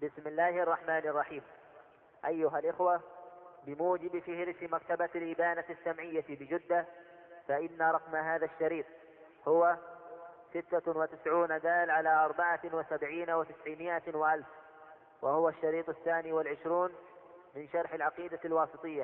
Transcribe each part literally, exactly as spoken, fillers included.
بسم الله الرحمن الرحيم. أيها الإخوة، بموجب فهرس مكتبة الإبانة السمعية بجدة، فإن رقم هذا الشريط هو ستة وتسعون دال على أربعة وسبعين وتسعمائة وألف، وهو الشريط الثاني والعشرون من شرح العقيدة الواسطية.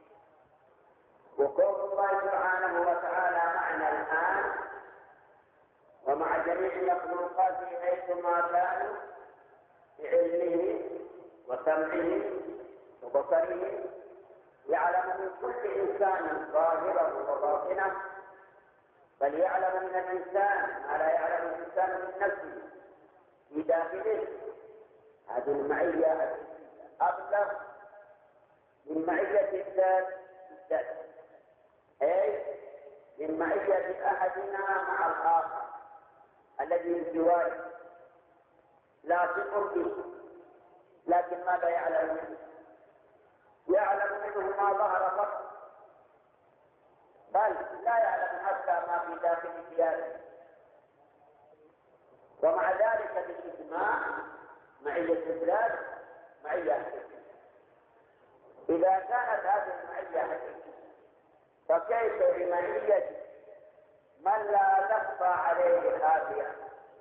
وقول الله سبحانه وتعالى معنا الآن ومع جميع مخلوقاته حيثما كانوا بعلمه وسمعه وبصره، يعلم من كل إنسان ظاهره وباطنه، بل يعلم من الإنسان ما لا يعلم الإنسان من نفسه في داخله. هذه المعية أبلغ من معية الذات الذات أي من معية أحدنا مع الآخر الذي بجواره لا تقرب، لكن ماذا يعلم منه؟ يعلم منه ما ظهر فقط، بل لا يعلم حتى ما في داخل ثيابه. ومع ذلك بالإجماع معية الذات معية حقيقية. إذا كانت هذه المعية حقيقية، فكيف بمعية من لا تخفى عليه خافية؟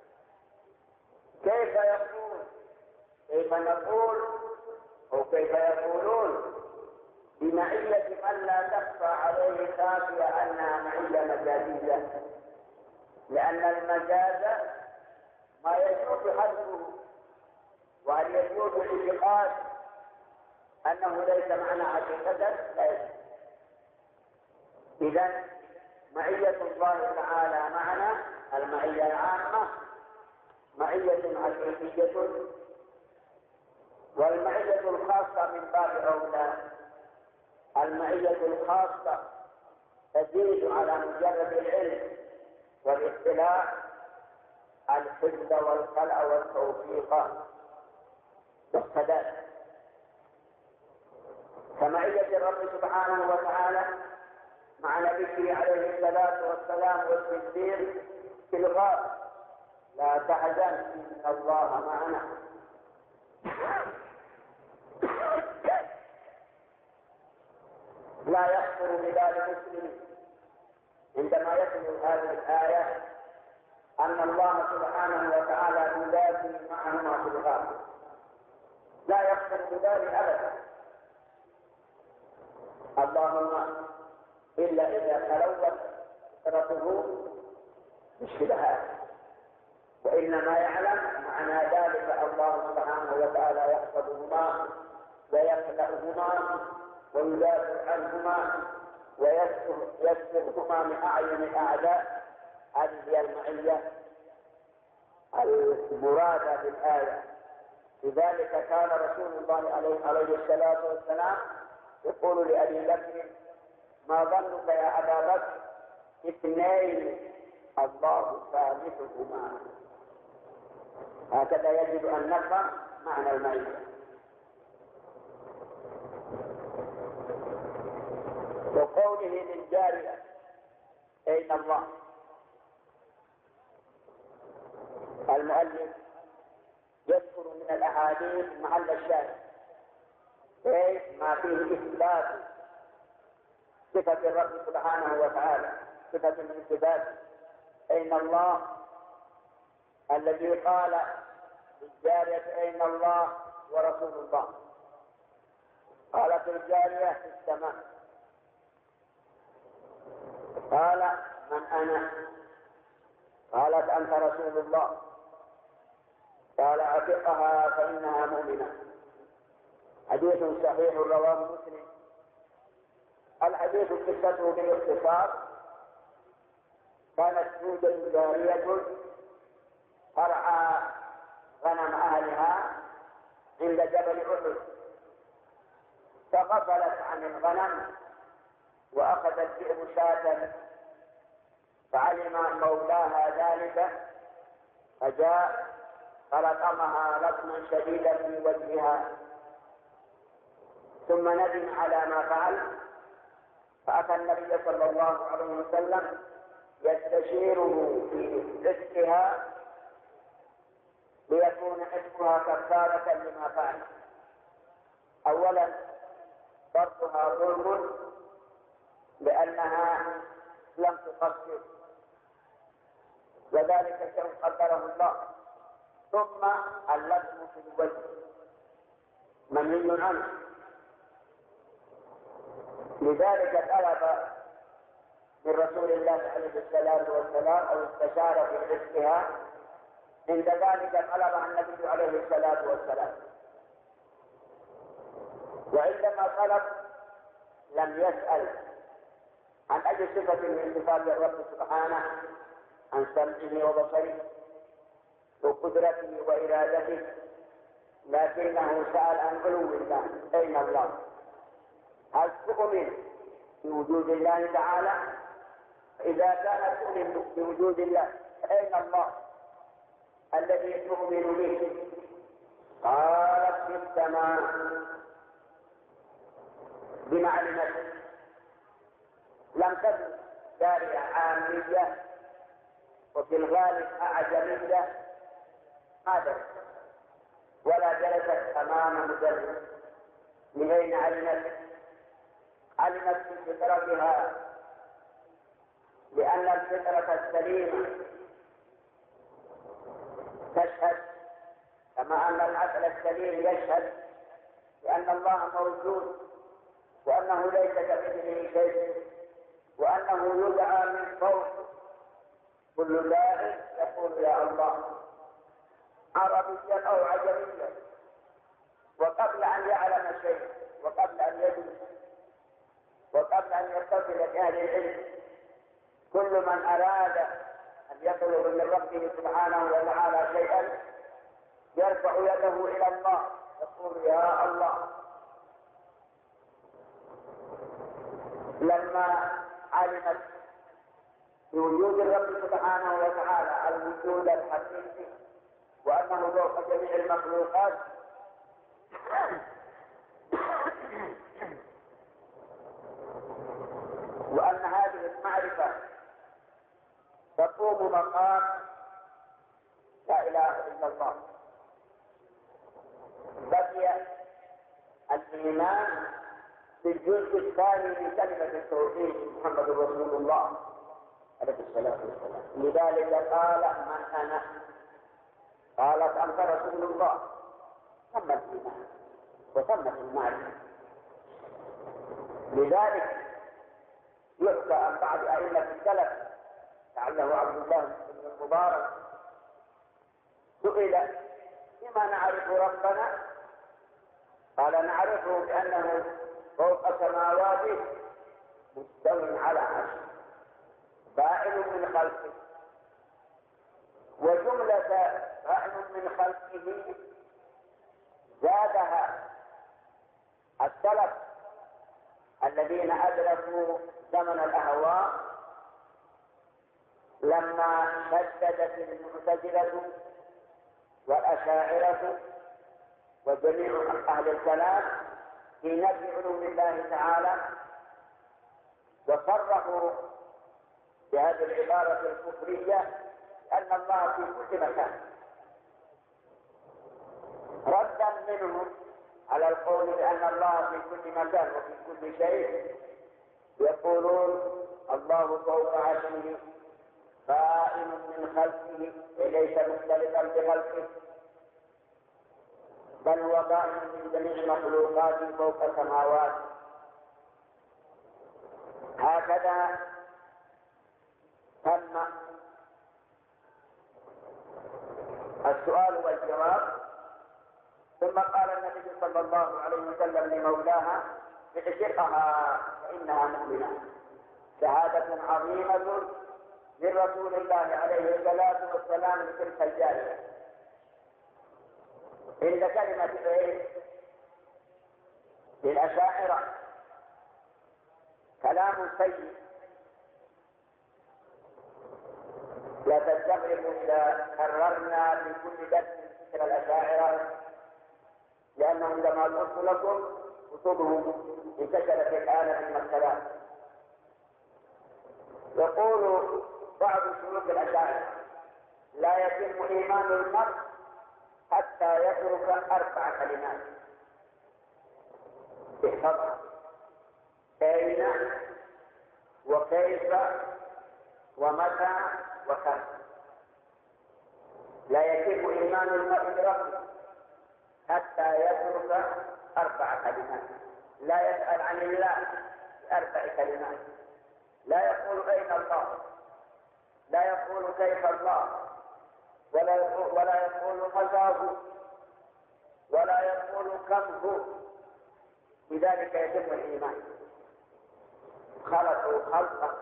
كيف يقول كيف نقول أو كيف يقولون بمعية من لا تخفى عليه خافية أنها معية مجازية؟ لأن المجاز ما يجوز حذفه، وهل يجوز الاعتقاد أنه ليس معنى حقيقة؟ لا يجوز. إذن معية الله تعالى معنا المعية العامة معية حقيقية، والمعية الخاصة من باب أولى. المعية الخاصة تزيد على مجرد العلم والاطلاع الحفظ والخلع والتوفيق والسداد. فمعية الرب سبحانه وتعالى مع نبيه عليه الصلاة والسلام والتدبير في الغار: لا تحزن إن الله معنا. لا يخطر ببال مسلم عندما يتلو هذه الآية أن الله سبحانه وتعالى يلازم معهما في الغار. لا يخطر ببال أبدا، اللهم إلا إذا تلوث فطرته بالشبهات. وإنما يعلم معنى ذلك الله سبحانه وتعالى يحفظهما ويخلقهما ويدافع عنهما ويسترهما من أعين الأعداء. هذه هي المعية المرادة بالآية. لذلك كان رسول الله عليه الصلاة والسلام يقول لأبي بكر: ما ظنك يا أبا بكر اثنين الله ثالثهما. هكذا يجب أن نفهم معنى المعية. وقوله للجارية أين الله، المؤلف يذكر من الأحاديث محل الشاهد، أي ما فيه إثبات صفة الرب سبحانه وتعالى، صفة من صفاته. أين الله الذي قال للجارية أين الله ورسول الله؟ قالت الجارية في السماء. قال: من أنا؟ قالت: أنت رسول الله. قال: اعتقها فإنها مؤمنة. حديث صحيح رواه مسلم. الحديث قصته بالاختصار: كانت توجد جارية ترعى غنم أهلها عند جبل أحد، فغفلت عن الغنم وأخذت الذئب شاة، فعلم مولاها ذلك فجاء فلطمها لطما شديدا في وجهها، ثم ندم على ما فعل، فأتى النبي صلى الله عليه وسلم يستشيره في رزقها، ليكون عتقها كفارة لما فعل. أولا ضربها ظلم لأنها لم تقصر، وذلك شيء قدره الله. ثم اللبس في الوجه منهي عنه، لذلك طلب من رسول الله عليه الصلاة والسلام أو استشار في رزقها، عند ذلك طلبها النبي عليه الصلاة والسلام. وعندما طلب لم يسأل عن أي صفة من صفات الرب سبحانه، عن سمعه وبصره وقدرته وإرادته، لكنه سأل عن علو الله. أين الله؟ هل تؤمن بوجود الله تعالى؟ إذا كان تؤمن بوجود الله أين الله الذي تؤمن به؟ قالت في السماء بمعلمته، لم تكن جارية عامية وفي الغالب أعجمية هذا، ولا جلست أمام مدرس. من أين علمت؟ علمت بفطرتها، لأن الفطرة السليمة تشهد، كما أن العقل السليم يشهد بأن الله موجود، وأنه ليس كمثله شيء، وأنه يدعى من فوق. كل داع يقول يا الله، عربيا أو عجميا، وقبل أن يعلم شيء، وقبل أن يدرس، وقبل أن يتصل بأهل العلم. كل من أراد أن يطلب من ربه سبحانه وتعالى شيئا يرفع يده إلى الله يقول يا الله. لما علمت بوجود الرب سبحانه وتعالى الوجود الحقيقي، وأنه فوق جميع المخلوقات، وأن هذه المعرفة تقوم مقام لا إله إلا الله، بقي الإيمان بالجزء الثاني من كلمة التوحيد محمد رسول الله عليه الصلاة والسلام. لذلك قال من أنا؟ قالت أنت رسول الله. ثم الإيمان وثمت المعرفة. لذلك يحكى عن بعض أئمة السلف لعله عبد الله بن المبارك سئل بما نعرف ربنا؟ قال نعرفه بأنه فوق سماواته مستوٍ على عرشه بائن من خلقه. وجملة بائن من خلقه زادها السلف الذين أدركوا زمن الأهواء لما شددت المعتزلة والأشاعرة وجميع أهل الكلام في نفي علوم الله تعالى، وصرحوا بهذه العبارة الكفرية أن الله في كل مكان، ردا منهم على القول بأن الله في كل مكان وفي كل شيء. يقولون الله فوق عرشه بائن من خلقه وليس مختلفا بخلقه، بل هو بائن من جميع مخلوقاته فوق السماوات. هكذا تم السؤال والجواب. ثم قال النبي صلى الله عليه وسلم لمولاها اعتقها فإنها مؤمنة. شهادة عظيمة من رسول الله عليه الصلاة والسلام لتلك الجارية. عند كلمة ايه؟ للأشاعرة كلام سيء، لا تستغربوا إذا كررنا في كل درس ذكر الأشاعرة، لأنهم كما قلت لكم كتبهم انتشرت الآن في المكتبات. يقول بعض شيوخ الأشاعرة لا يتم إيمان المرء حتى يترك أربع كلمات احفظها: أين وكيف ومتى وكم. لا يتم إيمان المرء بربه حتى يترك أربع كلمات. لا يسأل عن الله بأربع كلمات. لا يقول أين الله، لا يقول كيف الله، ولا يقول, ولا يقول متى هو، ولا يقول كم هو. بذلك يتم الإيمان. خلقوا خلقا.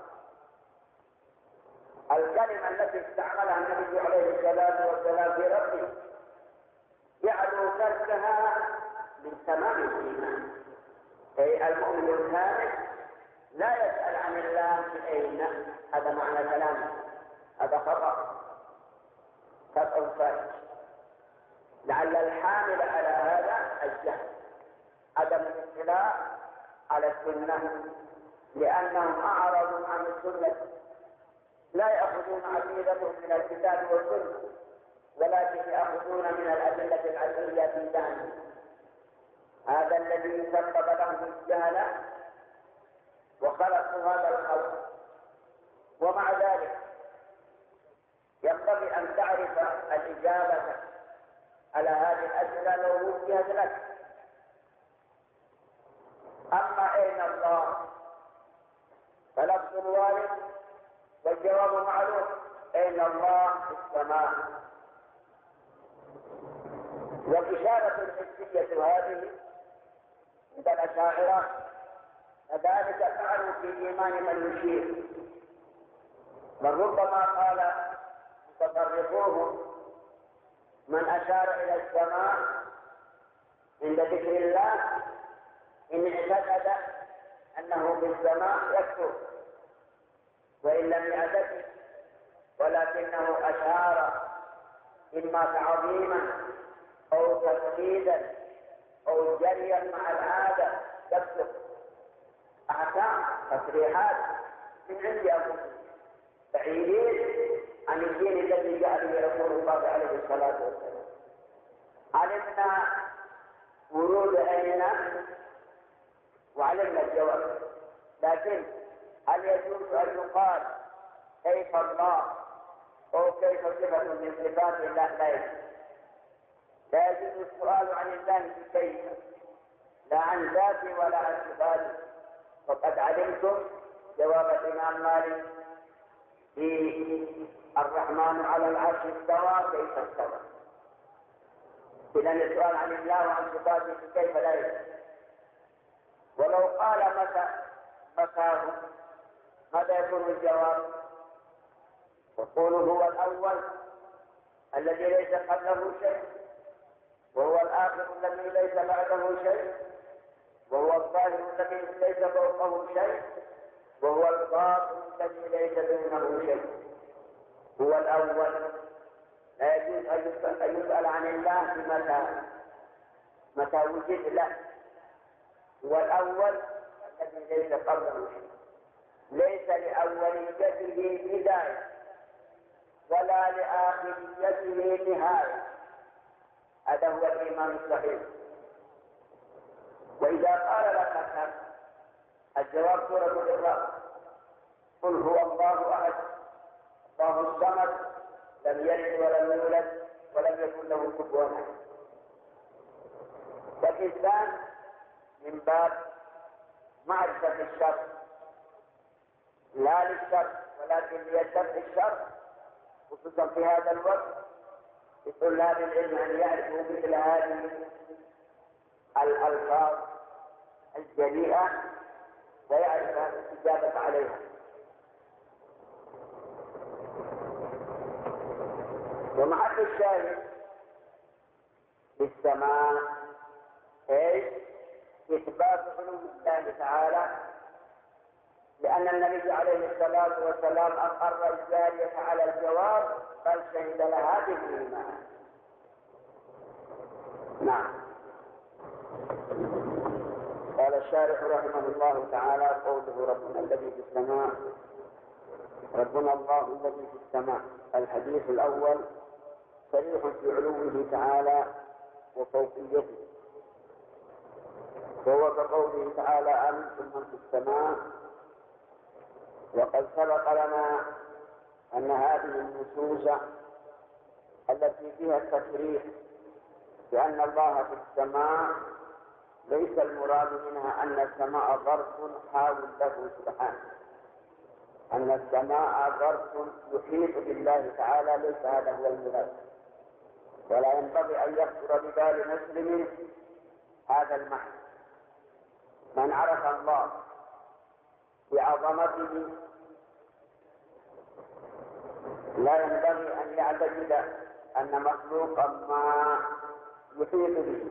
الكلمة التي استعملها النبي عليه الصلاة والسلام في ربه يعلو تركها من تمام الإيمان. أي المؤمن الكامل لا يسأل عن الله أين. هذا معنى كلامه. هذا خطأ خطأ فاحش. لعل الحامل على هذا الجهل، عدم الاطلاع على السنة، لأنهم أعرضوا عن السنة. لا يأخذون عقيدتهم من الكتاب والسنة، ولكن يأخذون من الأدلة العقلية في ذهنهم. هذا الذي سبب لهم الجهل وخلقوا هذا الخلق. ومع ذلك ينبغي أن تعرف الإجابة على هذه الأسئلة لو وجهت لك. أما أين الله فلفظ الوارد والجواب معلوم: أين الله في السماء. والإشارة الحسية هذه عند الأشاعرة كذلك فعلوا في إيمان من يشير. بل ربما قال متصرفوهم: من أشار إلى السماء عند ذكر الله إن اعتقد أنه في السماء يكفر، وإن لم يعتقد ولكنه أشار إما تعظيما أو تقليدا أو جريا مع العادة يكفر. أحكام تصريحات من عند أنفسهم بعيدين عن الدين الذي جاء به رسول الله عليه الصلاة والسلام. علمنا ورود أين وعلمنا الجواب، لكن هل يجوز أن يقال كيف الله أو كيف صفة من صفات الله؟ لا يجوز. لا يجوز السؤال عن الله بكيف، لا عن ذاته ولا عن صفاته. وقد علمتم جواب الإمام مالك في الرحمن على العرش استوى كيف استوى. إذن السؤال عن الله وعن صفاته كيف لا يجوز. ولو قال متى متاه ماذا يكون الجواب؟ يقول هو الأول الذي ليس قبله شيء، وهو الآخر الذي ليس بعده شيء، وهو الظاهر الذي ليس فوقه شيء، وهو الباطن الذي ليس دونه شيء. هو الأول. لا يجوز أن يسأل عن الله بمتى متى وجد له. هو الأول الذي ليس قبله شيء، ليس لأوليته بداية ولا لآخريته نهاية. هذا هو الإيمان الصحيح. وإذا قال لك الجواب سورة الإخلاص: قل هو الله أحد الله الصمد لم يلد ولم يولد ولم يكن له كفوا أحد. فالإنسان من باب معرفة الشر، لا للشر ولكن ليدفع الشر، خصوصا في هذا الوقت لطلاب العلم أن يعرفوا مثل هذه الألفاظ الجريئة ويعرف الإجابة عليها. ومحل الشاهد في السماء ايش؟ إثبات علو الله تعالى، لأن النبي عليه الصلاة والسلام أقر الجارية على الجواب بل شهد لها بالإيمان. نعم. قال الشارح رحمه الله تعالى: قوله ربنا الذي في السماء، ربنا الله الذي في السماء. الحديث الأول صريح في علوه تعالى وفوقيته، وهو كقوله تعالى أمنتم من في السماء. وقد سبق لنا أن هذه النصوص التي فيها التصريح بأن الله في السماء ليس المراد منها أن السماء ظرف حاول له سبحانه، أن السماء ظرف يحيط بالله تعالى، ليس هذا هو المراد. ولا ينبغي أن يخطر ببال مسلم هذا المعنى. من عرف الله بعظمته لا ينبغي أن يعتقد أن مخلوقا ما يحيط به،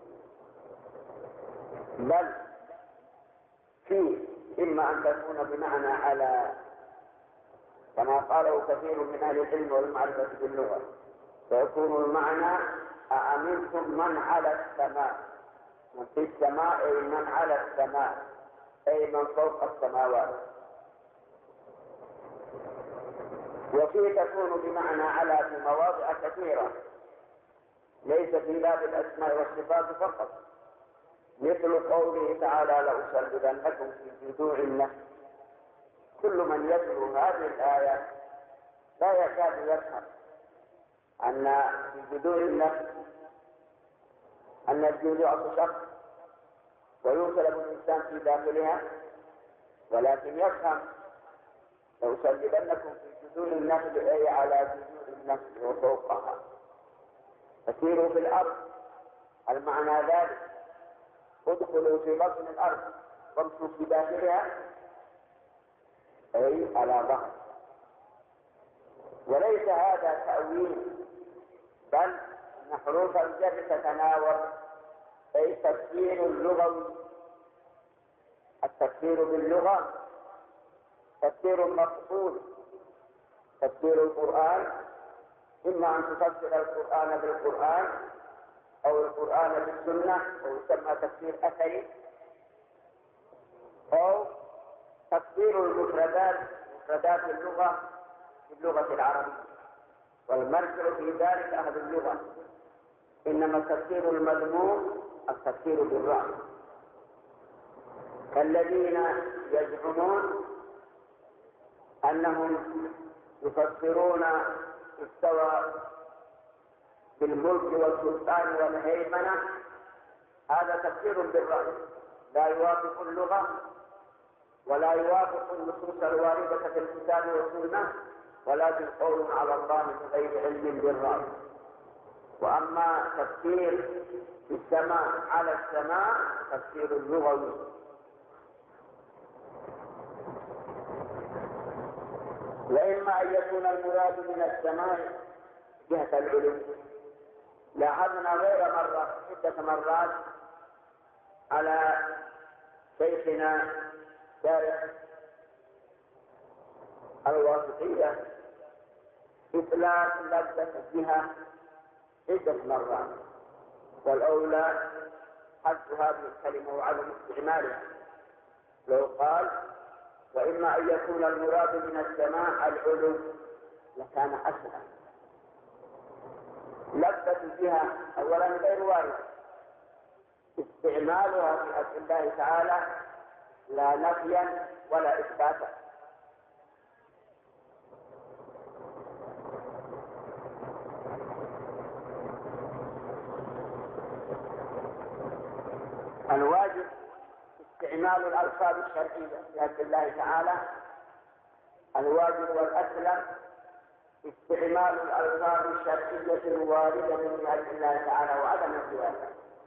بل فيه إما أن تكون بمعنى على، كما قاله كثير من أهل العلم والمعرفة باللغة، فيكون المعنى أأمنتم من على السماء، من في السماء أي من على السماء، أي من فوق السماوات. وفيه تكون بمعنى على في مواضع كثيرة، ليس في باب الأسماء والصفات فقط، مثل قوله تعالى لأصلبنكم في جذوع النخل. كل من يتلو هذه الآية لا يكاد يفهم أن في جذوع النخل أن الجذوع تشق ويوصل الإنسان في داخلها، ولكن يفهم لأصلبنكم في جذوع النخل أي على جذوع النخل وفوقها، فسيروا في الأرض، المعنى ذلك ادخلوا في بطن الأرض وامشوا في داخلها أي على ظهر. وليس هذا تأويل، بل أن حروف الجر تتناول، أي تفسير اللغوي. التفسير باللغة تفسير مقصود، تفسير القرآن إما أن تفسر القرآن بالقرآن أو القرآن بالسنة، أو يسمى تفسير أثري، أو تفسير المفردات، مفردات اللغة باللغة العربية، والمرجع في ذلك أهل اللغة. إنما التفسير المذموم التفسير بالرأي، كالذين يزعمون أنهم يفسرون استوى بالملك والسلطان والهيمنة، هذا تفسير بالرأي لا يوافق اللغة ولا يوافق النصوص الواردة في الكتاب والسنة، ولكن قول على الله بغير علم بالرأي. وأما تفسير السماء على السماء تفسير اللغوي. وإما أن يكون المراد من السماء جهة العلو. لاحظنا غير مرة عدة مرات على شيخنا شارح الواسطية إطلاق لفظة الجهة عدة مرات، والأولى حذف هذه الكلمة وعدم استعمالها. لو قال وإما أن يكون المراد من السماء العلو لكان أسهل. لفظة الجهة أولا غير واردة، استعمالها في حق الله تعالى لا نفيا ولا إثباتا. الواجب استعمال الألفاظ الشرعية في حق الله تعالى، الواجب والأسلم استعمال الألفاظ الشرعية الواردة في حق الله تعالى وعدم الزواج.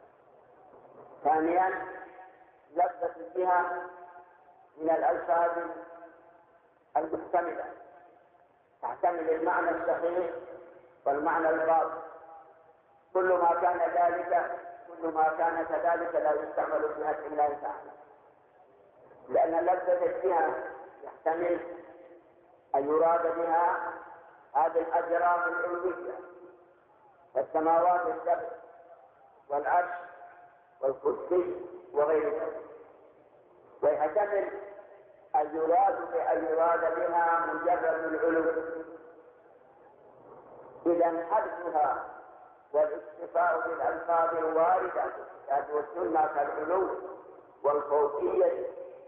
ثانيا لفظة الجهة من الألفاظ المحتملة، تحتمل المعنى الصحيح والمعنى الباطل. كل ما كان ذلك كل ما كان كذلك لا يستعمل في حق الله تعالى، لأن لفظة الجهة يحتمل أن يراد بها هذه الأجرام العلوية، السماوات السبع والعرش والكرسي وغير ذلك، ويحتمل أن يراد بأن يراد بها مجرد العلو، إذا حذفها والاكتفاء بالألفاظ الواردة في الكتاب والسنة كالعلو والفوقية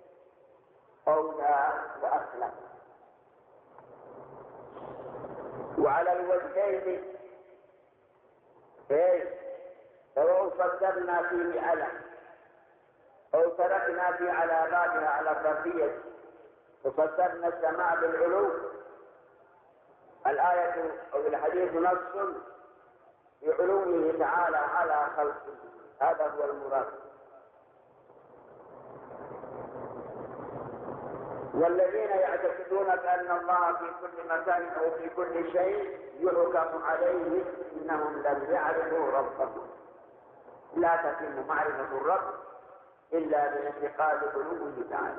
أولى وأسلم. وعلى الوجهين اي سواء صدرنا فيه على أو تركنا في علاماتها على الظرفية وصدرنا السماع بالعلو، الآية أو الحديث نص بعلوه تعالى على خلقه، هذا هو المراد. والذين يعتقدون بأن الله في كل مكان أو في كل شيء يحكم عليه إنهم لم يعرفوا ربهم. لا تتم معرفة الرب إلا باعتقاد علوه تعالى.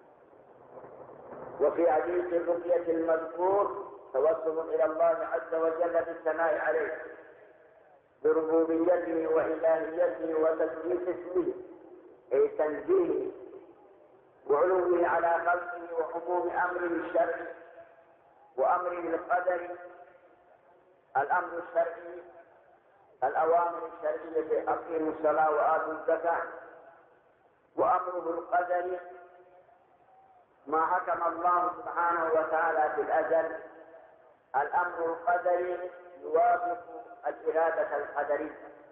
وفي حديث الرقية المذكور توسل إلى الله عز وجل بالثناء عليه بربوبيته وإلهيته وتثبيت اسمه أي تنزيهه وعلوه على خلقه وعموم أمره الشرعي وأمره القدري. الأمر الشرعي الأوامر الشرعية أقيموا الصلاة وآتوا الزكاة، وأمره القدري ما حكم الله سبحانه وتعالى في الأزل. الأمر القدري يوافق الإرادة القدرية.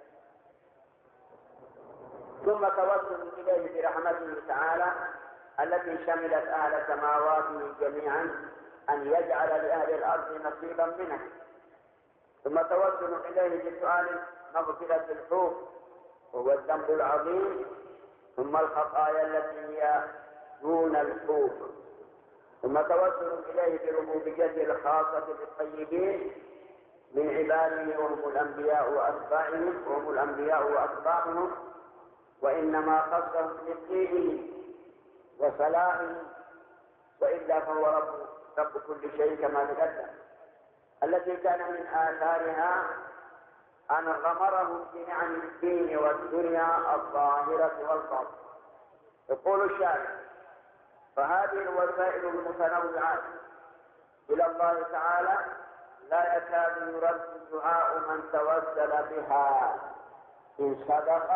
ثم توسل إليه برحمته تعالى التي شملت أهل سماواته جميعا أن يجعل لأهل الأرض نصيبا منه. ثم توسل إليه بسؤال مغفرة الحوت وهو الذنب العظيم، ثم الخطايا التي هي دون الحوت. ثم توسل إليه بربوبيته الخاصة بالطيبين من عباده وهم الأنبياء وأتباعهم وهم الأنبياء وأتباعهم، وإنما خصهم بطيبه وصلاحه، وإلا فهو رب, رب كل شيء كما تقدم، التي كان من آثارها أن غمرهم بنعم الدين والدنيا الظاهرة والباطنة. يقول الشارع: فهذه الوسائل المتنوعة إلى الله تعالى لا يكاد يرد دعاء من توسل بها إن صدق،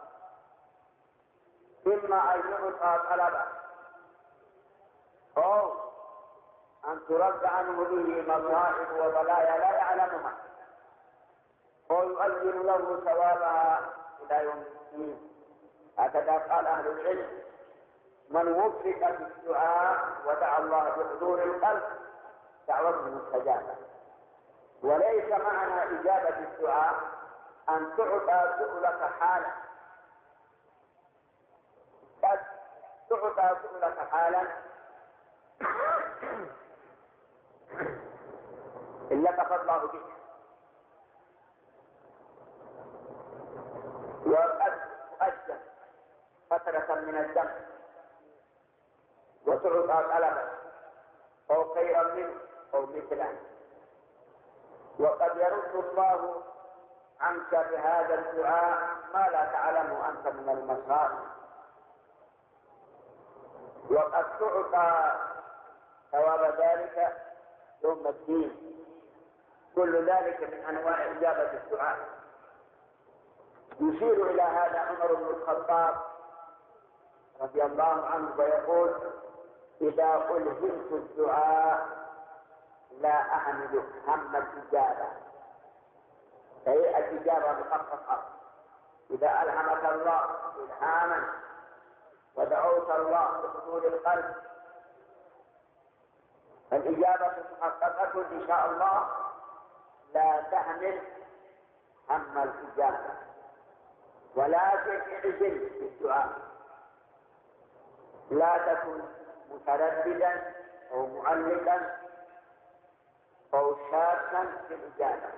إما أن يعطى طلبه أو أن ترد عنه به مصائب وبلايا لا يعلمها، أو يؤجل له ثوابها إلى يوم الدين. هكذا قال أهل العلم: من وفق في الدعاء ودعا الله بحضور القلب دعوته مستجابة. وليس معنى إجابة الدعاء أن تعطى سؤلك حالا، قد تعطى سؤلك حالا إن لطف الله بك، وقد تؤجل فترة من الدم وتعطى طلبا أو خيرا منه أو مثله. وقد يرد الله عنك بهذا الدعاء ما لا تعلمه أنت من المصائب، وقد تعطى ثواب ذلك يوم الدين. كل ذلك من أنواع إجابة الدعاء. يشير إلى هذا عمر بن الخطاب رضي الله عنه ويقول: إذا ألهمت الدعاء لا أحمل هم الإجابة، أي الإجابة محققة. إذا ألهمك الله إلهاما ودعوت الله بحضور القلب فالإجابة محققة إن شاء الله، لا تحمل هم الإجابة ولكن اعجل في الدعاء، لا تكن مترددا أو معلقا أو شاكا في الإجابة.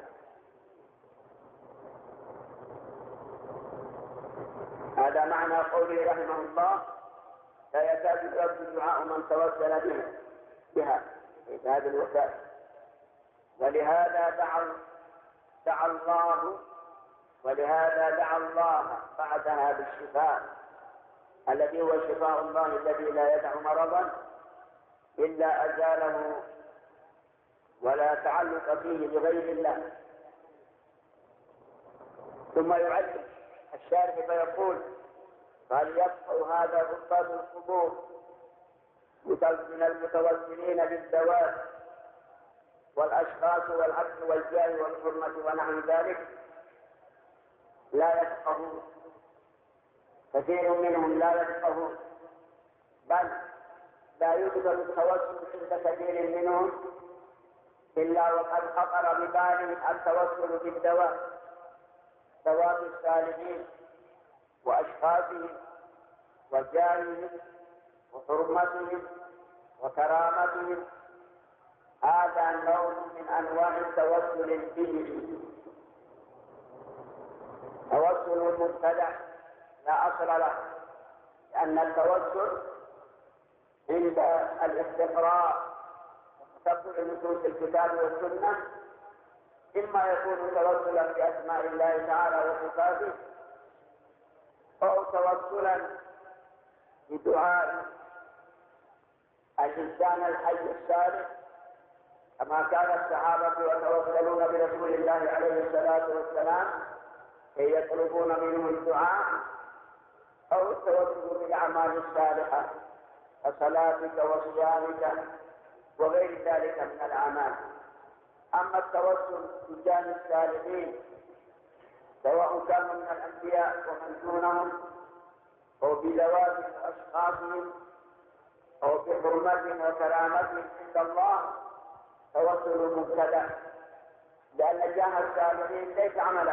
هذا معنى قوله رحمه الله: لا يكاد يرد دعاء من توسل به بها بهذه الوسائل. ولهذا دعا دعا الله ولهذا دعا الله بعدها بالشفاء الذي هو شفاء الله الذي لا يدع مرضا إلا أزاله ولا تعلق فيه بغير الله. ثم يعلم الشارح فيقول: قال يبقى هذا عباد القبور من المتوسلين بالذوات والأشخاص والعبد والجاه والحرمة ونحو ذلك لا يفقهون، كثير منهم لا يفقهون، بل لا يقدر التوسل عند كثير منهم إلا وقد خطر بباله التوسل بالذوات، ذوات الصالحين وأشخاصهم وجاههم وحرمتهم وكرامتهم. هذا نوع من أنواع التوسل البدعي، توسل مبتدع لا أصل له، لأن التوسل عند الاستقراء وتتبع نصوص الكتاب والسنة إما يكون توسلا بأسماء الله تعالى وصفاته، أو توسلا بدعاء الإنسان الحي الصالح، كما كان الصحابة يتوسلون برسول الله عليه الصلاة والسلام كي يطلبون منه الدعاء، أو التوسل بالأعمال الصالحة كصلاتك وصيامك وغير ذلك من الأعمال. أما التوسل بجانب الصالحين سواء كانوا من الأنبياء ومن دونهم أو بذوات أشخاصهم أو بحرمتهم وكرامتهم عند الله توسل مبتدع، لأن جاه الصالحين ليس عملا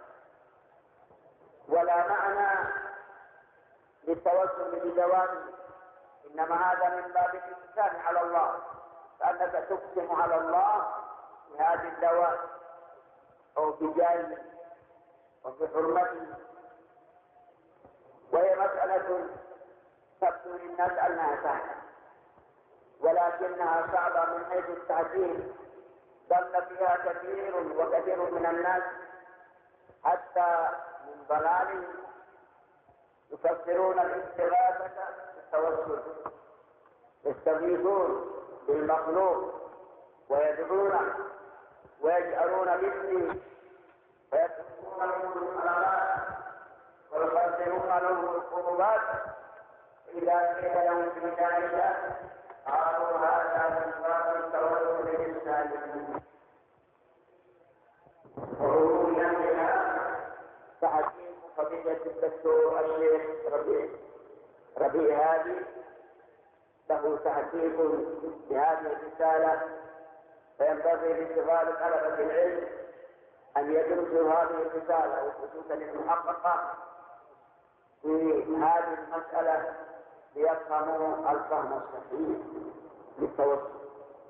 ولا معنى للتوسل بذواتهم، إنما هذا من باب الإقسام على الله، فأنك تقسم على الله بهذه الذوات أو بجاهه وبحرمته. وهي مسألة تبدو للناس أنها سهلة، ولكنها صعبة من حيث التعجيل، ضل فيها كثير وكثير من الناس حتى من ضلالهم يفسرون الاستغاثة بالتوسل، يستغيثون بالمخلوق ويدعونه ويجأرون باسمه ويتركون له الصلوات ويقدرون له القربات. إذا قيل لهم في ذلك قالوا هذا من باب التوسل بالصالحين. وعلويا بها تحكيم فضيلة الدكتور الشيخ ربيع ربيع هادي له تحقيق بهذه الرسالة، فينبغي لاشتغال طلبة العلم أن يدرسوا هذه الرسالة وخصوصا المحققة في هذه المسألة ليفهموا الفهم الصحيح للتوسل.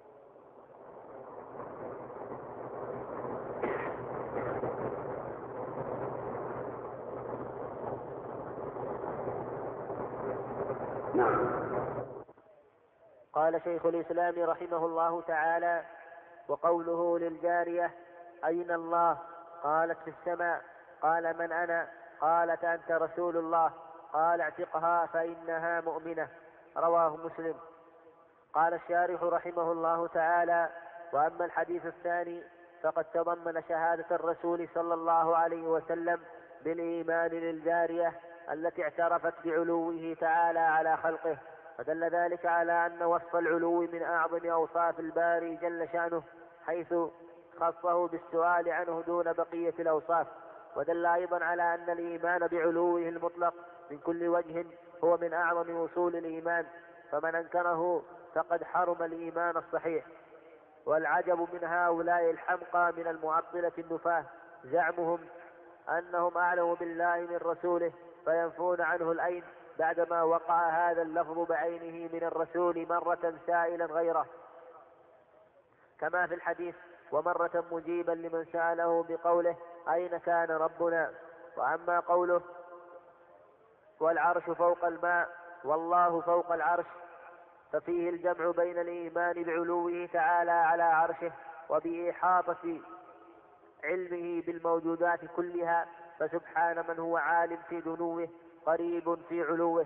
نعم. قال شيخ الإسلام رحمه الله تعالى: وقوله للجارية: أين الله؟ قالت: في السماء. قال: من أنا؟ قالت: أنت رسول الله. قال: اعتقها فإنها مؤمنة. رواه مسلم. قال الشارح رحمه الله تعالى: وأما الحديث الثاني فقد تضمن شهادة الرسول صلى الله عليه وسلم بالإيمان للجارية التي اعترفت بعلوه تعالى على خلقه، فدل ذلك على أن وصف العلو من أعظم أوصاف الباري جل شأنه، حيث خصه بالسؤال عنه دون بقية الأوصاف. ودل أيضا على أن الإيمان بعلوه المطلق من كل وجه هو من أعظم وصول الإيمان، فمن أنكره فقد حرم الإيمان الصحيح. والعجب من هؤلاء الحمقى من المعطلة النفاة زعمهم أنهم أعلم بالله من رسوله، فينفون عنه العين بعدما وقع هذا اللفظ بعينه من الرسول مرة سائلا غيره، كما في الحديث: ومرة مجيبا لمن سأله بقوله: أين كان ربنا؟ وأما قوله: والعرش فوق الماء والله فوق العرش، ففيه الجمع بين الإيمان بعلوه تعالى على عرشه وبإحاطة علمه بالموجودات كلها، فسبحان من هو عالم في دنوه قريب في علوه.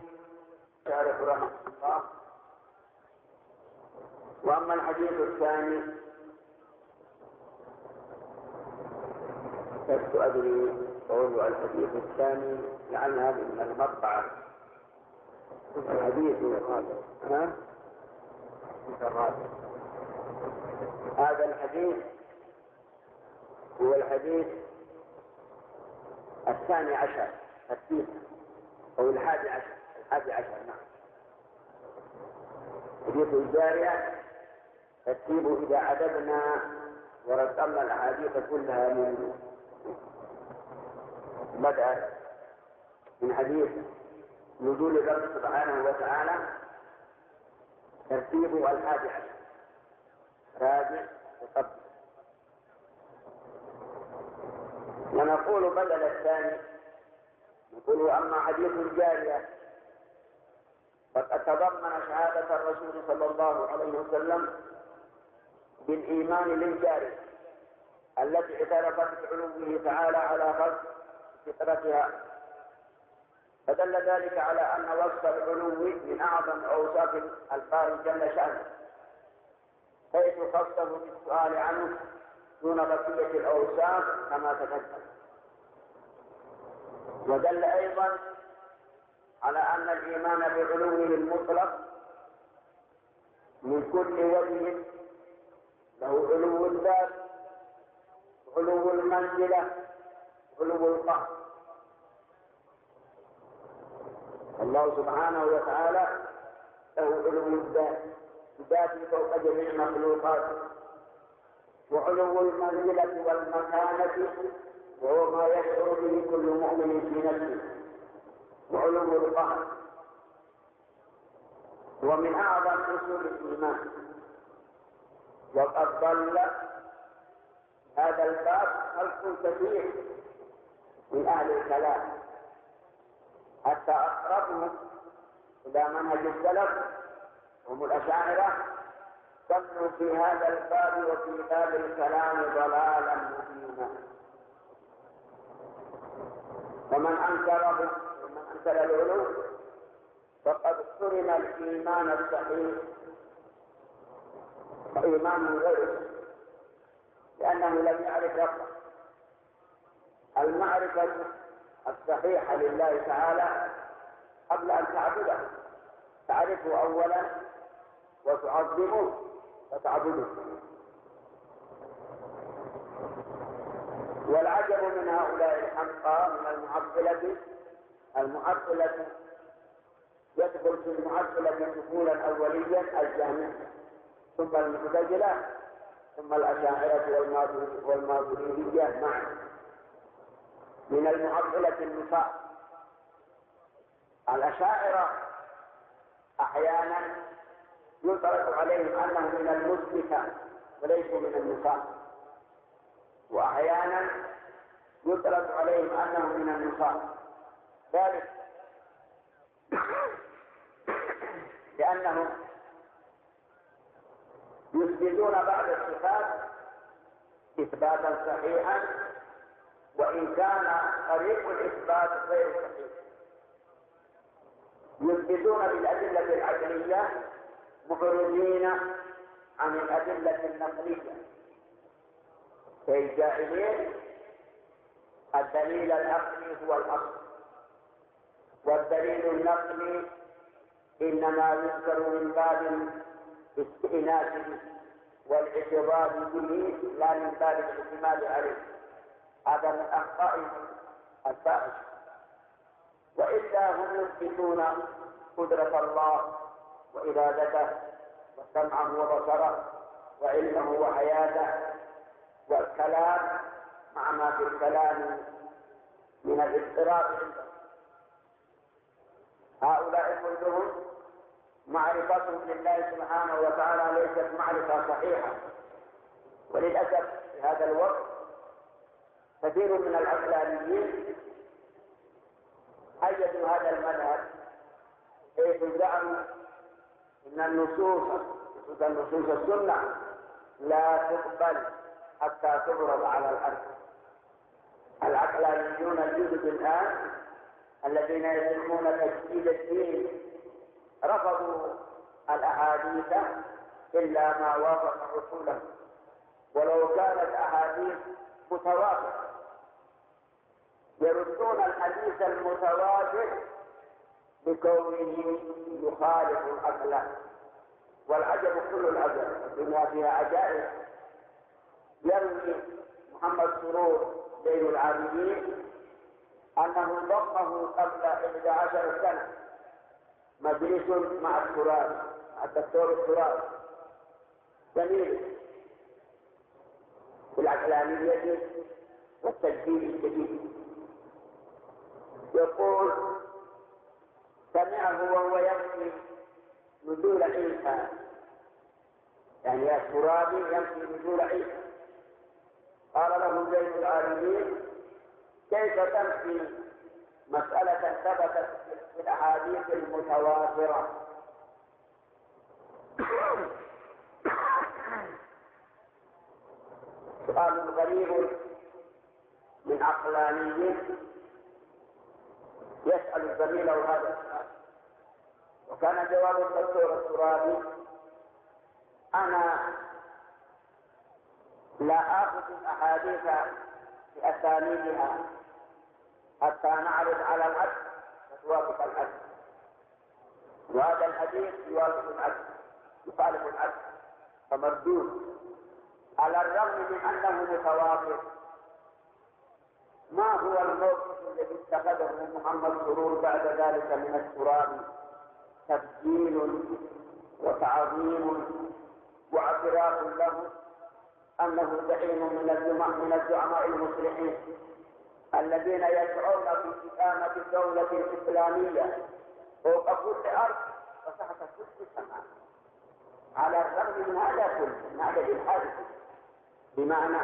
وأما الحديث الثاني لست أدري قول الحديث الثاني لعل هذه من المطبعة. الحديث ها؟ هذا الحديث هو الحديث الثاني عشر التيس أو الحادي عشر الحادي عشر نعم. حديث الجارية ترتيب إذا عددنا ورتبنا الأحاديث كلها من بدأ من حديث نزول الرب سبحانه وتعالى ترتيب الحادي عشر راجع وطب. ونقول بدل الثاني نقول أما حديث الجارية فقد تضمن شهادة الرسول صلى الله عليه وسلم بالإيمان للجارية التي اعترفت بعلوه تعالى على خلق فطرتها، فدل ذلك على أن وصف العلو من أعظم أوصاف الباري جل شأنه، حيث خصه بالسؤال عنه دون بقية الأوصاف كما تقدم. ودل أيضا على أن الإيمان بعلوه المطلق من كل وجه له علو الذات، علو المنزلة، علو القهر. الله سبحانه وتعالى له علو الذات ذاته فوق جميع المخلوقات، وعلو المنزلة والمكانة وهو ما يشعر به كل مؤمن في نفسه، وعلو القهر. ومن أعظم أصول الإيمان. وقد ضل هذا الباب خلق كثير من أهل الكلام حتى أقربهم إلى منهج السلف هم الأشاعرة ضلوا في هذا الباب وفي باب الكلام ضلالا مبينا. ومن أنكره ومن أنكر العلو فقد حرم الإيمان الصحيح وإيمان غيره، لأنه لم يعرف ربه. المعرفة الصحيحة لله تعالى قبل أن تعبده، تعرفه أولا وتعظمه وتعبده. والعجب من هؤلاء الحمقى من المعطلة المعطلة يدخل في المعطلة دخولا أوليا الجهمية، ثم المعتزلة، ثم الأشاعرة والماتريدية معا. من المعطلة النفاق. الأشاعرة أحيانا يطلق عليهم أنهم من المثبتة وليسوا من النفاق، وأحيانا يطلق عليهم أنهم من النفاق، ذلك لأنهم يثبتون بعض الصفات إثباتا صحيحا وإن كان طريق الإثبات غير صحيح. يثبتون بالأدلة العقلية مخرجين عن الأدلة النقلية، كي جاعلين الدليل العقلي هو الأصل، والدليل النقلي إنما يذكر من باب استئناس والاعتراض به لا من باب الاعتماد عليه. هذا من أخطائهم الفاحشة. وإلا هم يثبتون قدرة الله وإرادته وسمعه وبصره وعلمه وحياته والكلام مع ما في الكلام من الاضطراب عندهم. هؤلاء كلهم معرفتهم لله سبحانه وتعالى ليست معرفة صحيحة. وللأسف في هذا الوقت كثير من العقلانيين أيدوا هذا المذهب، حيث زعموا أن النصوص النصوص السنة لا تقبل حتى تضرب على الأرض. العقلانيون الجدد الآن الذين يسمون تجديد الدين رفضوا الأحاديث إلا ما وافق عقولهم، ولو كانت أحاديث متوافقة يردون الحديث المتواتر بكونه يخالف العقل. والعجب كل العجب، الدنيا فيها عجائب. يروي محمد سرور زين العابدين أنه ضمه قبل إحدى عشر سنة مجلس مع التراب، مع الدكتور التراب جميل في العقلانية والتجديد الجديد. يقول سمعه وهو يمشي نزول عيسى، يعني يا ترابي يمشي نزول عيسى. قال له زين العابدين كيف تمشي مسألة ثبتت في الأحاديث المتواترة؟ سؤال غريب من عقلاني يسأل زميله هذا السؤال. وكان جواب الدكتور الترابي أنا لا آخذ الأحاديث بأسانيدها حتى نعرض على العدل فتوافق العدل، وهذا الحديث يوافق العدل يخالف العدل فمردود، على الرغم من أنه متوافق. ما هو الموقف الذي اتخذه محمد سرور بعد ذلك من التراب؟ تبجيل وتعظيم واعتراف له أنه زعيم من الزعماء من الزعماء المصلحين الذين يسعون في إقامة الدولة الإسلامية فوق كل أرض وتحت كل سماء. على الرغم من هذا كله، من هذا الحادث، بمعنى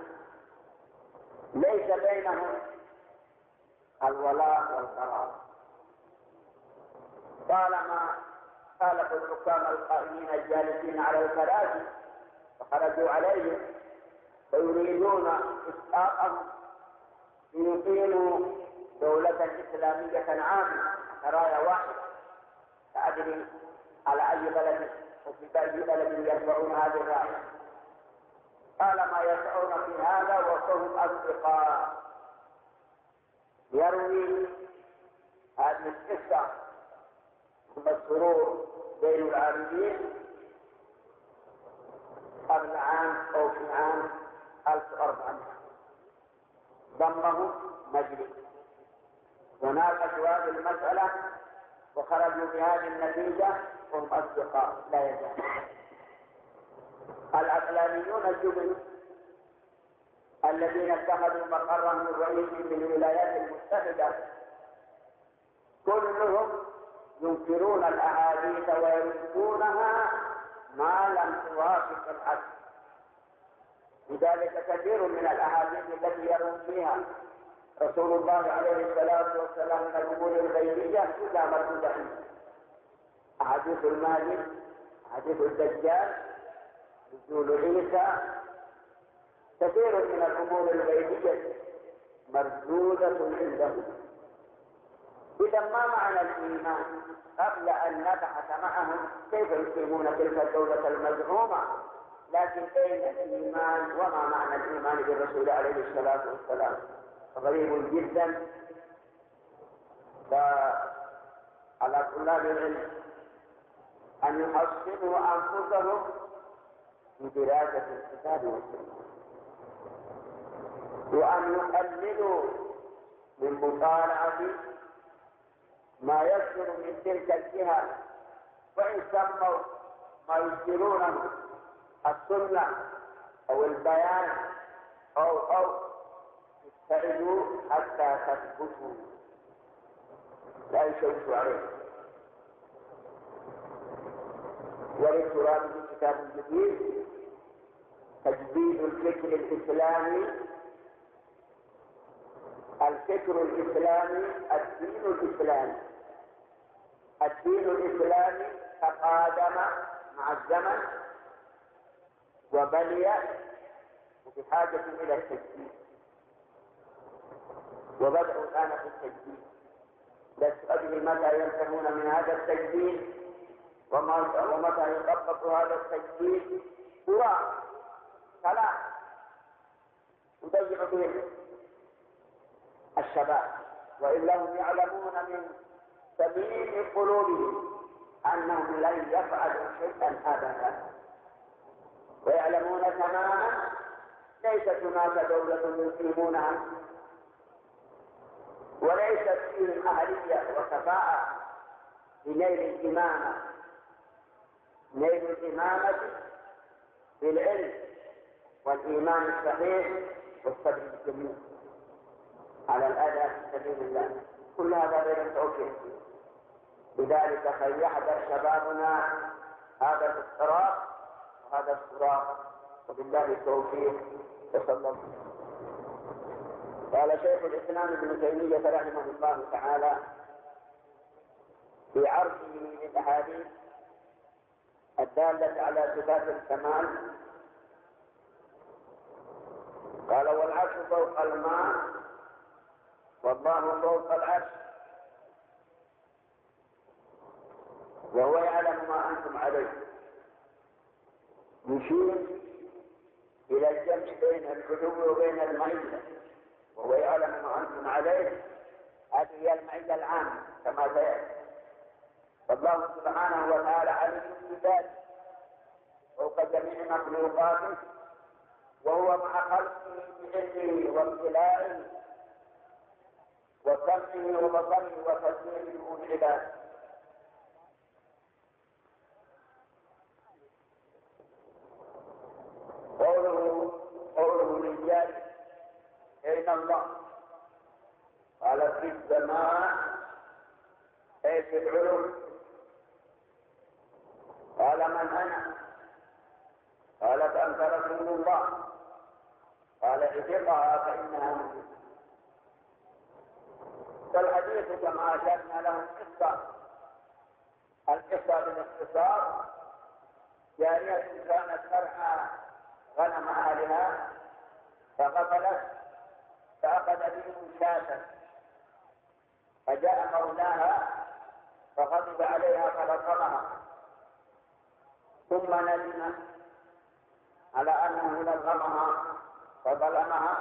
ليس بينهم الولاء والقرار. طالما خالفوا الحكام القائمين الجالسين على الكراسي فخرجوا عليهم ويريدون إسقاطهم ليقيموا دولة إسلامية عامة راية واحدة. لا أدري على أي بلد وفي أي بلد يرفعون هذه الراية. طالما يسعون في هذا وهم أصدقاء. يروي هذه القصة محمد سرور زين العابدين قبل عام أو في عام ألف وأربعمائة ضمه مجلس وناقشوا هذه المسألة وخرجوا بهذه النتيجة وهم أصدقاء لا يزال. العقلانيون الجبن الذين اتخذوا مقرهم الرئيسي في الولايات المتحدة كلهم ينكرون الأحاديث ويردونها ما لم توافق العقل. لذلك كثير من الأحاديث التي يروي فيها رسول الله عليه الصلاة والسلام من الأمور الغيبية كلها مردودة عنه. أحاديث المهدي، أحاديث الدجال، نزول عيسى، كثير من الأمور الغيبية مردودة عنده. إذا ما معنى الإيمان؟ قبل أن نبحث معهم كيف يقيمون تلك الدولة المزعومة، لكن أين الإيمان وما معنى الإيمان بالرسول عليه الصلاة والسلام؟ غريب جدا. فعلى طلاب العلم أن يحصنوا أنفسهم بدراسة الكتاب والسنة، وأن يقللوا من مطالعة ما يصدر من تلك الجهة، وإن سموا ما يصدرونه السنة أو البيان أو أو ابتعدوا حتى تثبتوا لا يشوشوا عليه. وللتراب في كتاب جديد تجديد الفكر الإسلامي. الفكر الإسلامي الدين الإسلامي الدين الإسلامي تقادم مع الزمن وبلي وبحاجة إلى التجديد، وبدأوا الآن في التجديد. لست أدري متى ينتهون من هذا التجديد ومتى يطبق هذا التجديد. قراء كلام يضيع به الشباب، وإنهم يعلمون من سبيل قلوبهم أنهم لن يفعلوا شيئا أبدا، ويعلمون تماما ليست هناك دولة يقيمونها وليست فيهم أهلية وكفاءة لنيل الإمامة نيل الإمامة بالعلم والإيمان الصحيح والصبر الجميل على الأذى في سبيل الله. كل هذا غير توفيق. لذلك فليحذر شبابنا هذا الاضطراب وهذا الصراع، وبالله التوفيق. وصلى الله. قال شيخ الإسلام ابن تيمية رحمه الله تعالى في عرضه للأحاديث الدالة على صفات الكمال قال: والعرش فوق الماء والله فوق العرش وهو يعلم ما أنتم عليه. يشير إلى الجمع بين العلو وبين المعية، وهو يعلم ما أنتم عليه. هذه هي المعية العامة كما سيأتي. فالله سبحانه وتعالى عليم بذاته فوق جميع مخلوقاته، وهو مع خلقه بعلمه وابتلاءه وسمعه وبصره وتسليمه العباد. قوله قوله للجاري: أين الله؟ قال: في السماء أي في العلو. قال: من أنا؟ قالت: أنت رسول الله. قال: اعتقها فإنها مسلمة. فالحديث كما أشرنا له قصة. القصة بالاختصار: جارية كانت ترعى غنم أهلها فغفلت فأخذ بهم شاة، فجاء مولاها فغضب عليها فلطمها، ثم ندم على أنه لطمها فظلمها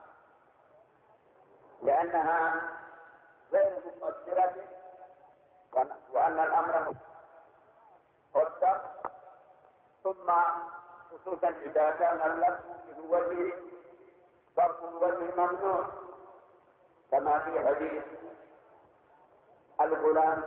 لأنها غير مقصرة، وأن الأمر قدر. ثم خصوصا إذا كان اللفظ في الوجه صرف الوجه ممنوع، كما في حديث الغلام.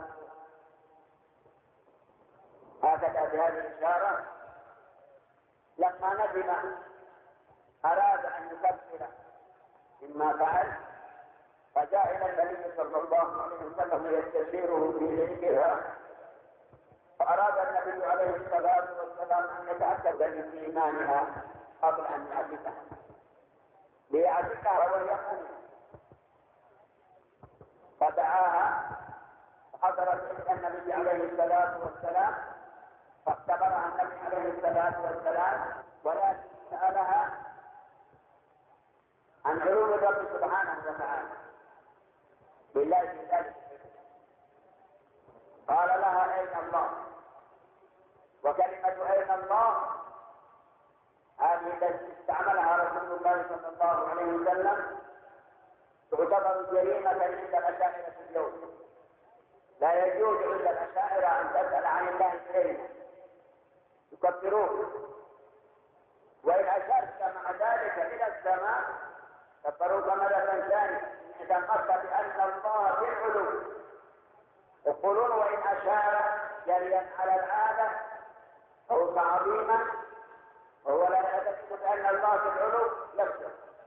هكذا في هذه الإشارة لما ندم أراد أن يكفر مما فعل، فجاء إلى النبي صلى الله عليه وسلم يستشيره في ذلكها، فأراد النبي عليه الصلاة والسلام أن يتأكد من إيمانها قبل أن يعتقها ليعتقها وهي مؤمنة. فدعاها فحضرت عند النبي عليه الصلاة والسلام، فاختبرها النبي عليه الصلاة والسلام، ولكن سألها عن علوم الرب سبحانه وتعالى بالله في ذلك. قال لها: أين الله؟ وكلمة أين الله هذه التي استعملها رسول الله صلى الله عليه وسلم تعتبر جريمة عند الأشاعرة اليوم. لا يجوز عند الأشاعرة أن تسأل عن الله كلمة، يكفروه. وإن أشرت مع ذلك إلى السماء كفروك مرة ثانية إذا قصد بأن الله في العلو. يقولون: وإن أشار جريا على العادة أو تعظيما وهو لا يعتقد بأن الله في العلو يكفر.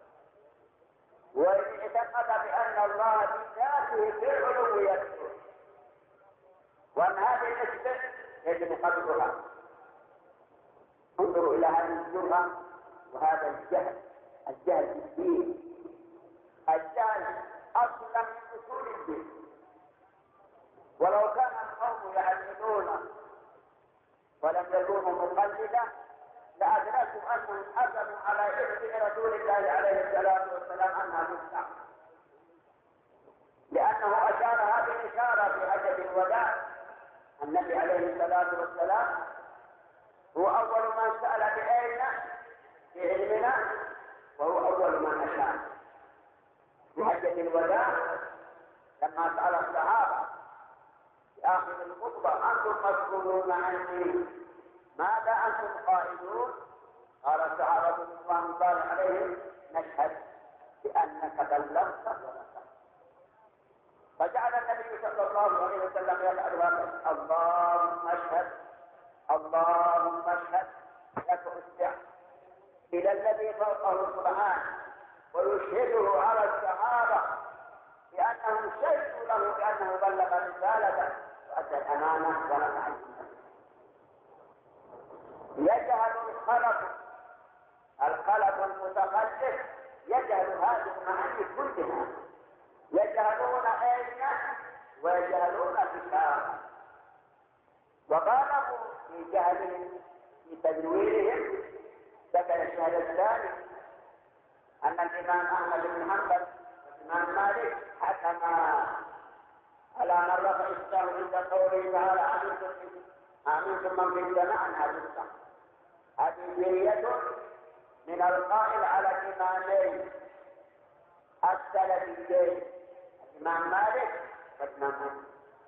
وإن اعتقد بأن الله بذاته في العلو يكفر. وأن هذه النسبة يجب قدرها. انظروا إلى هذه الجرأة وهذا الجهل، الجهل في الدين، الجهل أصلا من أصول الدين. ولو كان القوم يعلمون ولم يكونوا مقلدا لأدركوا أنهم حكموا على إذن رسول الله عليه الصلاة والسلام أنها تفتح، لأنه أشار هذه الإشارة في حجة الوداع. النبي عليه الصلاة والسلام هو أول من سأل بأين في علمنا، وهو أول من أشار. في حجة الوداع لما سأل الصحابة في آخر الخطبة أنتم مسؤولون عني ماذا أنتم قائلون؟ قال الصحابة رضوان الله عليهم نشهد بأنك بلغت ونصحت. فجعل النبي صلى الله عليه وسلم يسأل هكذا اللهم اشهد اللهم اشهد لك أسمع إلى الذي فوقه سبحانه ويشهده على الصحابة بأنهم شهدوا له بأنه بلغ رسالته وأدى الأمانة ونصح الأمة. يجهل الخلق الخلق المتخلف يجهل هذه المعاني كلها، يجهلون أين ويجهلون كتاب، وبالغوا في جهلهم في تدويرهم. ذكر الشهر الثاني أن الإمام أحمد بن حنبل والإمام مالك حكما على من رفع السهم عند قوله تعالى آمنتم من في السماء عن هذه السهم. هذه جرية من القائل على الإمامين السلفيين الإمام مالك والإمام أحمد.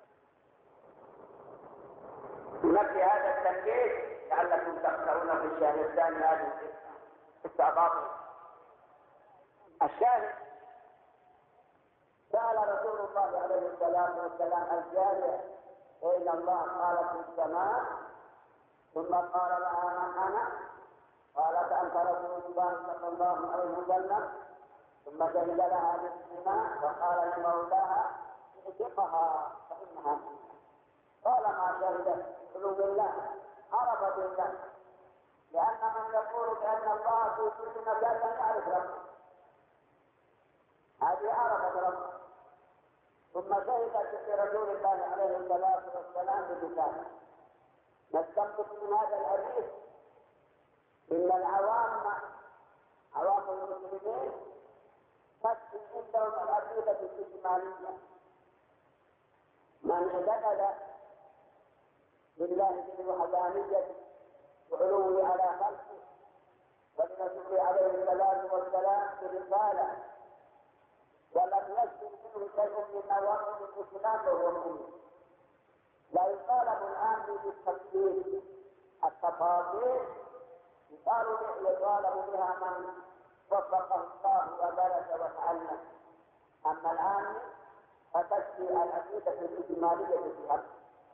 نفي هذا التنبيه لعلكم تقرؤون في الشهر الثاني هذه استعباطه. الشاهد سأل رسول الله عليه الصلاة والسلام الجارية إن الله قال في السماء ثم قال لها من أنا؟ قالت أنت رسول الله صلى الله عليه وسلم. ثم شهد لها بالإيمان وقال لمولاها اتقها فإنها مؤمنة. قال ما شهدت قلوب الله عرف بالله، لأن من يقول بأن الله في كل مكان لم يعرف ربه، هذه عرفت ربه. ثم شهدت برسول الله عليه الصلاة والسلام بلسانه. نستنبط من هذا الحديث إن العوام عوام المسلمين تكفي عندهم العقيدة الإجمالية. من اعتقد لله بالوحدانية وعلوه على خلقه ولرسوله عليه الصلاة والسلام برسالة ولم يسلم منه شيء من نواقض الإسلام وهو مؤمن. لا يطالب الآن بالتفصيل التفاصيل يطالب بها من وفقه الله ودرس وتعلم. أما الآن فتكفي العقيدة الإجمالية في حقه.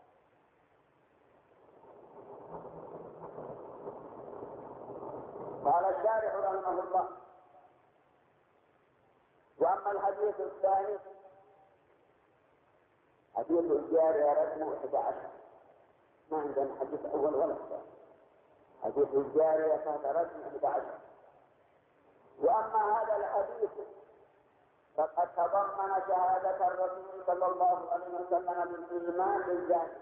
قال الشارح رحمه الله وأما الحديث الثاني حديث الجارية رقم أحد عشر، ما عندنا حديث أول ولا ثاني. حديث الجارية فهذا رقم أحد عشر. وأما هذا الحديث فقد تضمن شهادة الرسول صلى الله عليه وسلم بالإيمان بالجانب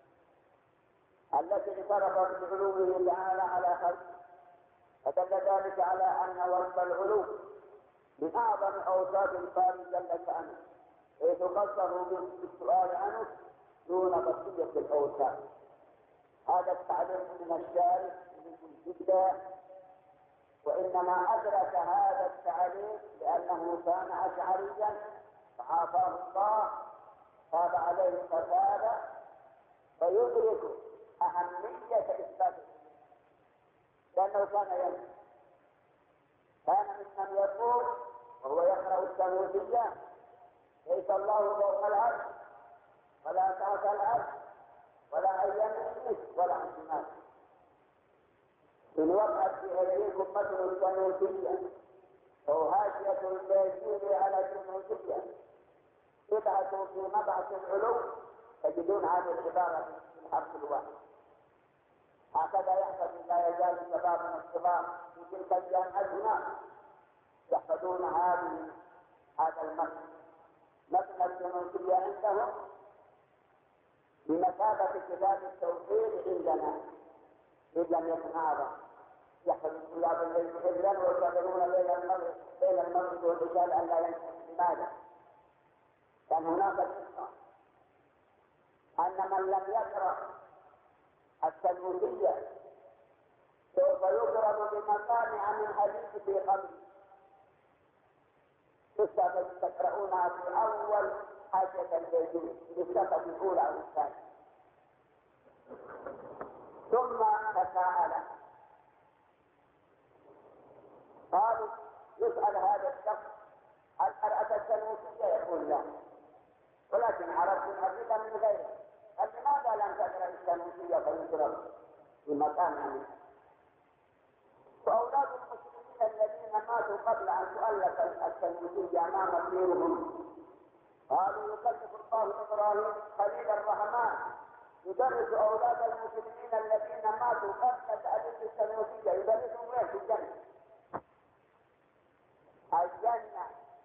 التي اعترفت بعلومه تعالى على خلقه. فدل ذلك على أن وصف العلو من أعظم أوصاف الباري جل شأنه، حيث خصه بالسؤال عنه دون بقية الأوصاف. هذا التعليم من الشارع جدا، وإنما أدرك هذا التعليم لأنه كان أشعريا فعافاه الله تاب عليه فتاب، فيدرك أهمية إثبات لأنه كان يلزم. كان ممن يقول وهو يقرأ الثالوثية ليس الله فوق العرش ولا تحت العرش ولا عن يمينه ولا عن شماله. إن وقعت في أيديكم مثل الثالوثية أو هاشية البيزيل على الثالوثية ابعثوا في مبعث العلو تجدون هذه العبارة في الحرف الواحد. هكذا يحفظ لا يزال الشباب من الصغار في تلك الجامعة يحفظون هذه هذا المتن. متن الثالوثية عندهم بمثابة كتاب التوحيد عندنا إذ لم يكن أعظم. يحفظ الطلاب الليل حفظا ويصلون ليل المغرب ليل المغرب والعشاء ألا ينسوا. لماذا؟ كان هناك قصة أن من لم يقرأ الثالوثية سوف يضرب بمقامع من حديث في قبره، قصة تقرؤونها في أول حاجة البيتين بالصفحة الأولى أو الثانية. ثم تساءل، قالوا يسأل هذا الشخص هل قرأت السنوسية؟ يقول لا، ولكن عرفت الحقيقة من غيره. قال لماذا لم تقرأ السنوسية فيشرب في مكان عنه؟ وأولاد المسلمين الذين ماتوا قبل أن تؤلف السنوسية ما مصيرهم؟ قالوا يكلف الله إبراهيم خليل الرحمن يدرس أولاد المسلمين الذين ماتوا قبل تأليف السنوسية، يدرسهم وين؟ في الجنة. الجنة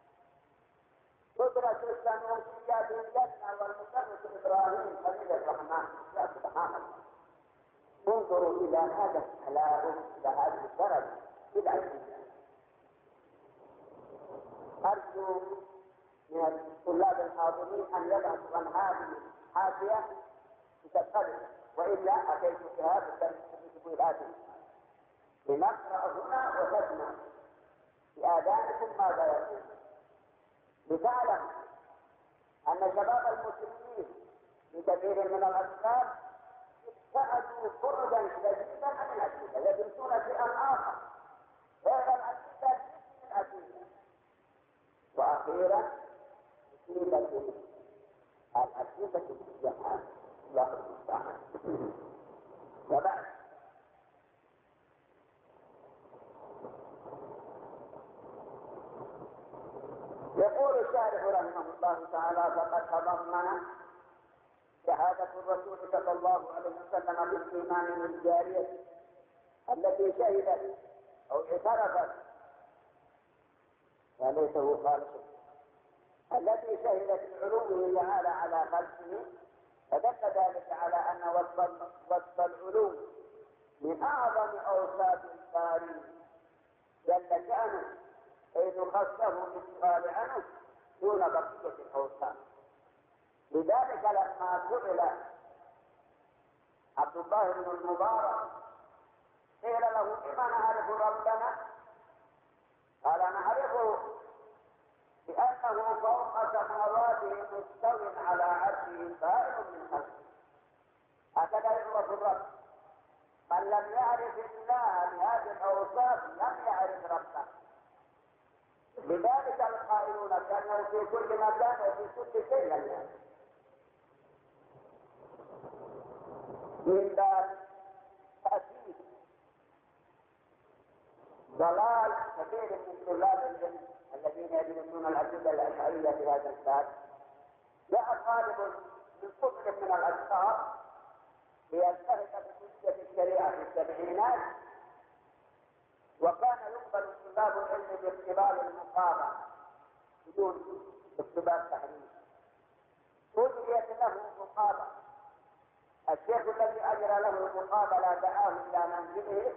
تدرس السنوسية في الجنة والمدرس إبراهيم خليل الرحمن. يا سبحان الله، انظروا إلى هذا التلاعب، إلى هذه الدرجة، إلى الجنة. أرجو من الطلاب الحاضرين أن يبحثوا عن هذه الحاشية تتقبل، وإلا أتيت بها بالتفصيلات. لنقرأ هنا وتسمع بآذانكم ماذا يقول، لتعلم أن شباب المسلمين في كثير من الأسباب ابتعدوا بعدا شديدا عن العقيدة، يدرسون شيئا آخر غير العقيدة من العقيدة. وأخيرا مصيبة العقيدة بالجهاد، الله المستعان. وبعد يقول الشارح رحمه الله تعالى: فقد تضمن شهادة الرسول صلى الله عليه وسلم بالإيمان بالجارية التي شهدت أو اعترفت، وليسه خالص، التي شهدت بعلوه تعالى على خلقه، فدل ذلك على أن وصف العلو من أعظم أوصاف الباري جل شأنه، حيث خصه بالسؤال عنه دون بقية الأوصاف. لذلك لما سئل عبد الله بن المبارك قيل له: لما نعرف ربنا؟ قال: نعرفه لأنه فوق سماواته مستو على عرشه قائم من خلقه. هكذا يعرف الرب. من لم يعرف الله بهذه الأوصاف لم يعرف ربه. لذلك القائلون كأنه في كل مكان وفي كل شيء لله. من باب تأكيد ضلال كثير من طلاب العلم الذين يدرسون العقيدة الأشعرية في هذا الباب، جاء طالب من طفل من الأشخاص ليجتهد بكلية الشريعة في السبعينات، وكان يقبل طلاب العلم باختبار المقامة بدون اختبار تحريم. أجريت له مقابلة، الشيخ الذي أجرى له المقابلة دعاه إلى منزله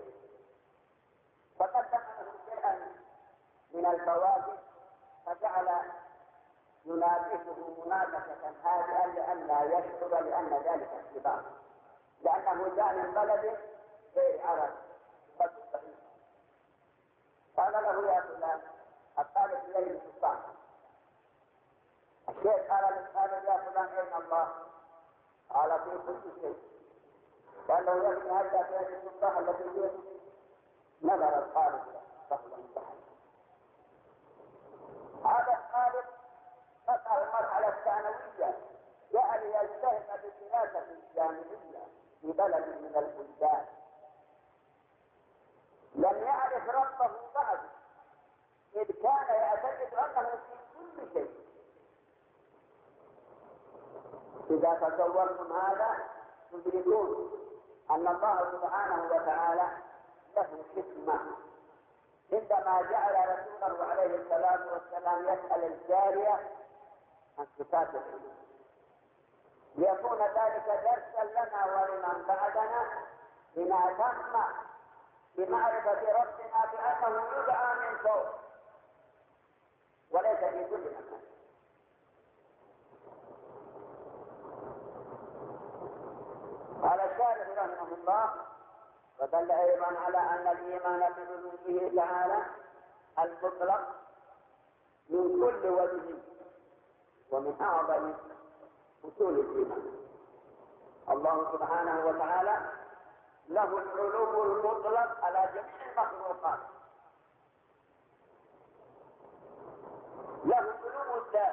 فقدم له شيئا من الفواكه، فجعل ينافسه منافسة هادئة لئلا يشعر لأن ذلك اختبار، لأنه جاء من بلد غير عرب. قال له: يا فلان، الطالب إليه الصالح. الشيخ قال للطالب: يا فلان، أين الله؟ قال: في كل شيء. قال له: يا ابن هذا في هذه الصفحة التي فيه. نظر الطالب فهو انتهى. هذا الطالب قطع المرحلة الثانوية، جاء ليجتهد بدراسة جامعية في بلد من البلدان، لم يعرف ربه بعد، إذ كان يعتقد أنه في كل شيء. إذا تصورتم هذا تدركون أن الله سبحانه وتعالى له حكمة عندما جعل رسوله عليه الصلاة والسلام يسأل الجارية عن صفات العلو، ليكون ذلك درسا لنا ولمن بعدنا لنهتم بمعرفة ربنا بأنه يدعى من فوق وليس في كل مكان. قال الشارح رحمه الله: ودل أيضا على أن الإيمان بعلوه تعالى المطلق من كل وجه ومن أعظم أصول الإيمان. الله سبحانه وتعالى له العلو المطلق على جميع المخلوقات، له علو الذات،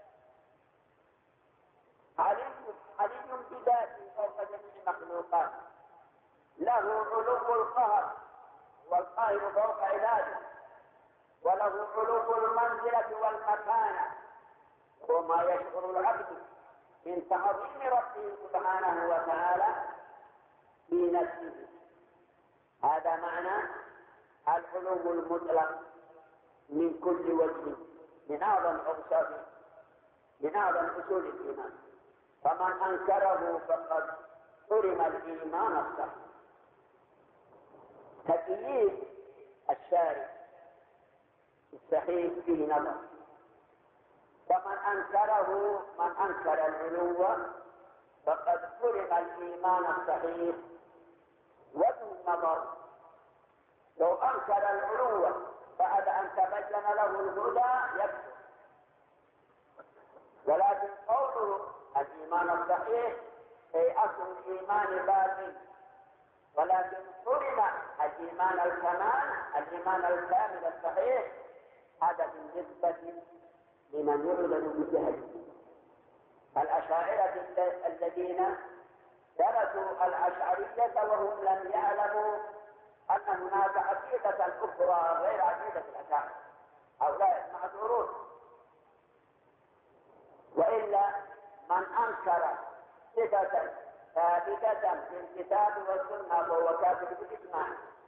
علي علي بذاته فوق جميع المخلوقات، له علو القهر والقاهر فوق عباده، وله علو المنزلة والمكانة، وما يشعر العبد من تعظيم ربه سبحانه وتعالى في نفسه. هذا معنى العلو المطلق من كل وجه، من أعظم أوصافه، من أعظم أصول الإيمان. فمن أنكره فقد حرم الإيمان الصحيح. تكييف الشارع الصحيح فيه نظر، فمن أنكره من أنكر العلو فقد حرم الإيمان الصحيح. وجه النظر لو أنكر العلو بعد أن تبين له الهدى يكفر، ولكن قوله الإيمان الصحيح أي أصل الإيمان باطل، ولكن حرم الإيمان الكمال، الإيمان الكامل الصحيح، هذا بالنسبة لمن يعلن بجهله. الأشاعرة الذين درسوا الأشعرية وهم لم يعلموا أن هناك عقيدة أخرى غير عقيدة الأشاعرة، هؤلاء معذورون. وإلا من أنكر صفة ثابتة في الكتاب والسنة فهو كافر بالإجماع.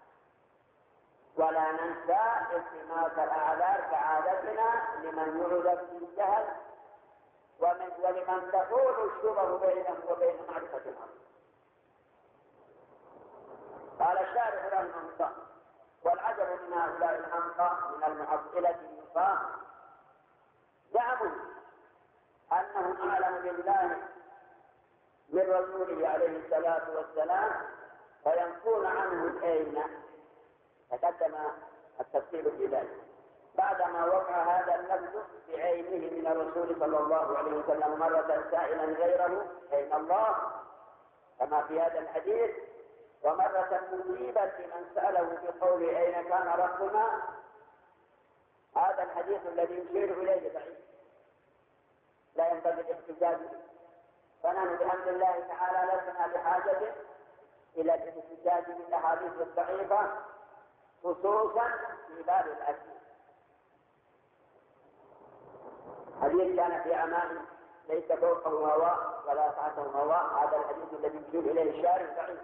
ولا ننسى التماس الأعذار كعادتنا لمن يعذر في الجهل ومن ولمن تحول الشبه بينه وبين معرفة الأمر. قال الشارح رحمه الله: والعجب من هؤلاء الحمقى من المعطلة النفاق زعموا أنهم أعلم بالله من رسوله عليه الصلاة والسلام فينفون عنه العين. تقدم التفصيل في ذلك بعدما وقع هذا اللفظ بعينه من الرسول صلى الله عليه وسلم مرة سائلا غيره أين الله كما في هذا الحديث، ومرة مجيبا لمن سأله بقول أين كان ربنا. هذا الحديث الذي يشير إليه بعيد لا ينبغي الاحتجاج به، فنحن بحمد الله تعالى لسنا بحاجة إلى الاحتجاج بالأحاديث الضعيفة خصوصا في باب الأكل. حديث كان في أمان ليس فوقه هواء ولا تحته هواء، هذا الحديث الذي يشير إليه الشارع ضعيف.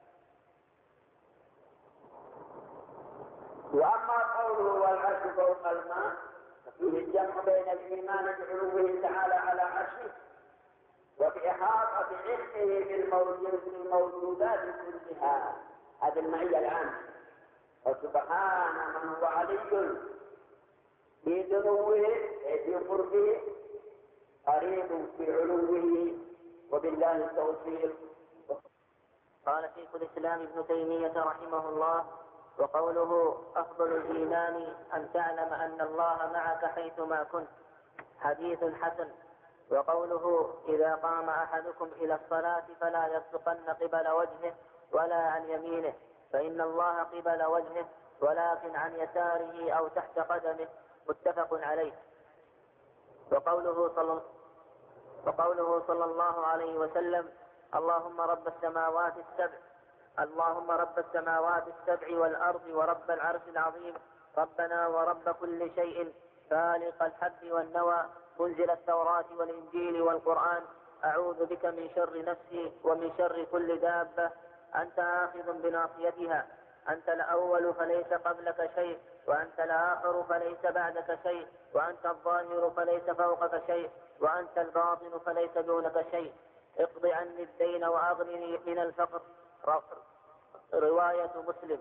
وأما قوله والعرش فوق الماء ففيه الجمع بين الإيمان بعلوه تعالى على عرشه وبإحاطة علمه بالموجودات كلها، هذه المعية العامة. وسبحان من هو علي في دنوه في قربه قريب في علوه وبالله التوفيق. قال شيخ الإسلام ابن تيمية رحمه الله: وقوله أفضل الإيمان أن تعلم أن الله معك حيثما كنت، حديث حسن. وقوله إذا قام أحدكم إلى الصلاة فلا يبصقن قبل وجهه ولا عن يمينه فإن الله قبل وجهه ولكن عن يساره أو تحت قدمه، متفق عليه. وقوله صلى, وقوله صلى الله عليه وسلم: اللهم رب السماوات السبع اللهم رب السماوات السبع والأرض ورب العرش العظيم، ربنا ورب كل شيء، فالق الحب والنوى، منزل التوراة والإنجيل والقرآن، أعوذ بك من شر نفسي ومن شر كل دابة، أنت آخذ بناصيتها، أنت الأول فليس قبلك شيء، وأنت الآخر فليس بعدك شيء، وأنت الظاهر فليس فوقك شيء، وأنت الباطن فليس دونك شيء، اقض عني الدين وأغنني من الفقر. رواية مسلم.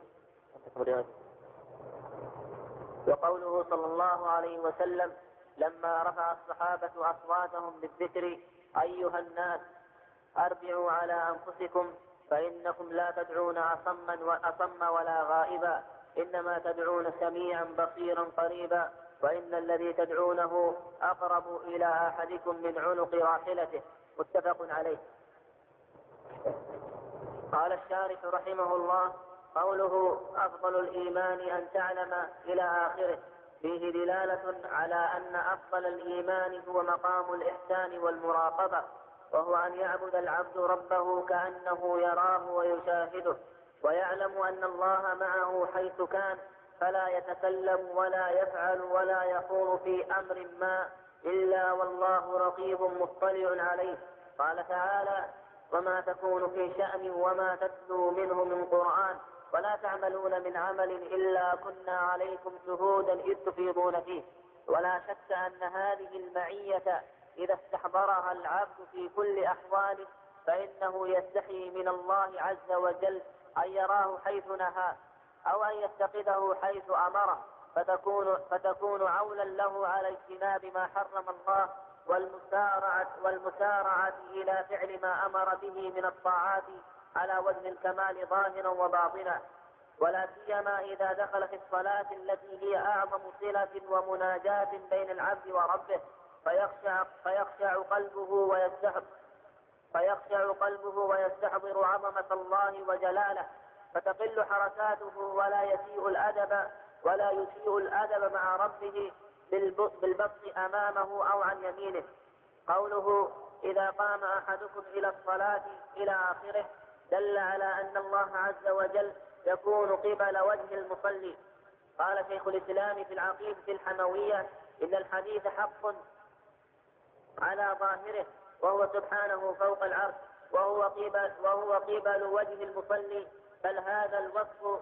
وقوله صلى الله عليه وسلم لما رفع الصحابة أصواتهم بالذكر: أيها الناس أربعوا على أنفسكم فإنكم لا تدعون أصما وأصم ولا غائبا، إنما تدعون سميعا بصيرا قريبا، وإن الذي تدعونه أقرب إلى أحدكم من عنق راحلته. متفق عليه. قال الشارح رحمه الله: قوله أفضل الإيمان أن تعلم إلى آخره فيه دلالة على أن أفضل الإيمان هو مقام الإحسان والمراقبة، وهو أن يعبد العبد ربه كأنه يراه ويشاهده، ويعلم أن الله معه حيث كان، فلا يتكلم ولا يفعل ولا يخوض في أمر ما إلا والله رقيب مطلع عليه. قال تعالى: وما تكون في شأن وما تتلو منه من قرآن ولا تعملون من عمل إلا كنا عليكم شهودا إذ تفيضون فيه. ولا شك أن هذه المعية إذا استحضرها العبد في كل أحواله فإنه يستحي من الله عز وجل أن يراه حيث نهاه أو أن يتخذه حيث أمره، فتكون, فتكون عولا له على اجتناب ما حرم الله والمسارعة, والمسارعة إلى فعل ما أمر به من الطاعات على وجه الكمال ظاهرا وباطنا، ولا سيما إذا دخل في الصلاة التي هي أعظم صلة ومناجاة بين العبد وربه، فيخشع, فيخشع قلبه ويستحضر فيخشع قلبه ويستحضر عظمة الله وجلاله، فتقل حركاته ولا يسيء الأدب ولا يسيء الأدب مع ربه بالبسط أمامه أو عن يمينه. قوله: إذا قام أحدكم إلى الصلاة إلى آخره دل على أن الله عز وجل يكون قبل وجه المصلي. قال شيخ الإسلام في العقيدة الحموية: إن الحديث حق على ظاهره، وهو سبحانه فوق العرش، وهو قبل, وهو قبل وجه المصلي، بل هذا الوصف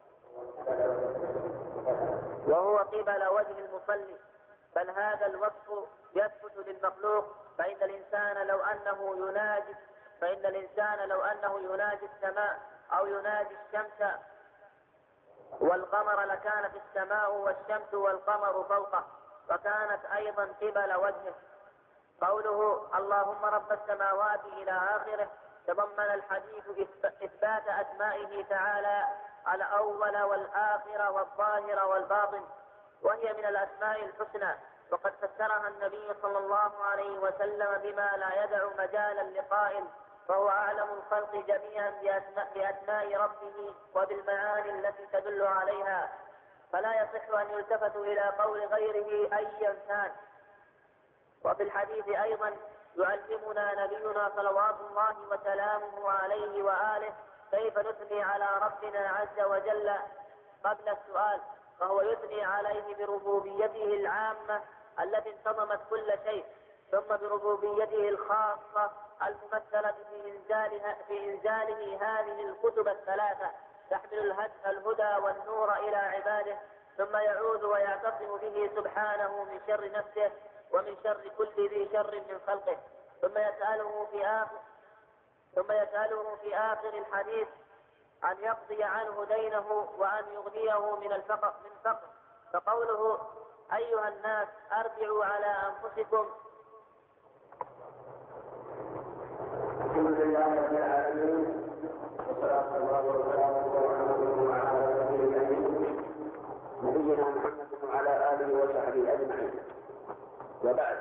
وهو قبل وجه المصلي بل هذا الوصف يثبت للمخلوق، فإن الإنسان لو أنه يناجي فإن الإنسان لو أنه يناجي السماء أو يناجي الشمس والقمر لكان في السماء والشمس والقمر فوقه، وكانت أيضا قبل وجهه. قوله: اللهم رب السماوات إلى آخره تضمن الحديث إثبات أسمائه تعالى الأول والآخر والظاهر والباطن، وهي من الأسماء الحسنى، وقد فسرها النبي صلى الله عليه وسلم بما لا يدع مجالا لقائل، فهو أعلم الخلق جميعا بأسماء ربه وبالمعاني التي تدل عليها، فلا يصح أن يلتفت إلى قول غيره أيا كان. وفي الحديث أيضا يعلمنا نبينا صلوات الله وسلامه عليه وآله كيف نثني على ربنا عز وجل قبل السؤال، فهو يثني عليه بربوبيته العامة التي انتظمت كل شيء، ثم بربوبيته الخاصة الممثلة في إنزالها في إنزاله هذه الكتب الثلاثة تحمل الهدى والنور إلى عباده، ثم يعود ويعتصم به سبحانه من شر نفسه ومن شر كل ذي شر من خلقه، ثم يسأله في آخر ثم يسأله في آخر الحديث أن يقضي عنه دينه وأن يغنيه من الفقر من فقر، فقوله: أيها الناس أرجعوا على أنفسكم. الحمد لله رب العالمين، والصلاة والسلام على رسول الله نبينا محمد وعلى آله وصحبه أجمعين، وبعد.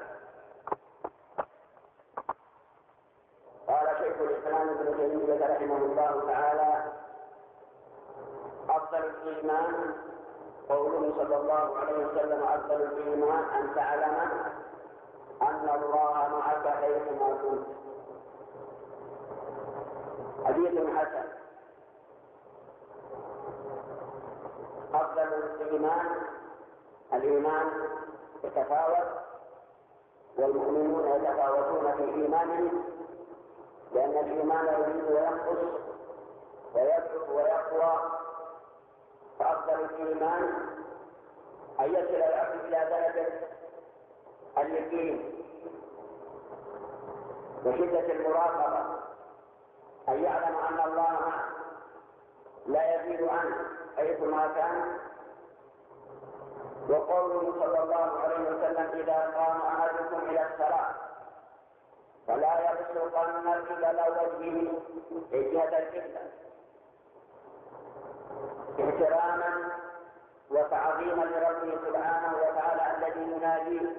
قال شيخ الإسلام ابن تيمية رحمه الله تعالى: أفضل الإيمان قوله صلى الله عليه وسلم: أفضل الإيمان أن تعلم أن الله معك حيثما كنت. حديث حسن. أفضل الإيمان الإيمان يتفاوت، والمؤمنون يتفاوتون في إيمانهم، لأن الإيمان يزيد وينقص ويثبت ويقوى. فأفضل الإيمان أن يصل العبد إلى درجة اليقين وشدة المراقبة، أن يعلم أن الله معه لا يزيد عنه حيثما كان. وقوله صلى الله عليه وسلم: إذا قام أحدكم إلى الصلاة فلا يبصقن قبل وجهه جهة القبلة احتراما وتعظيما لربه سبحانه وتعالى الذي يناديه،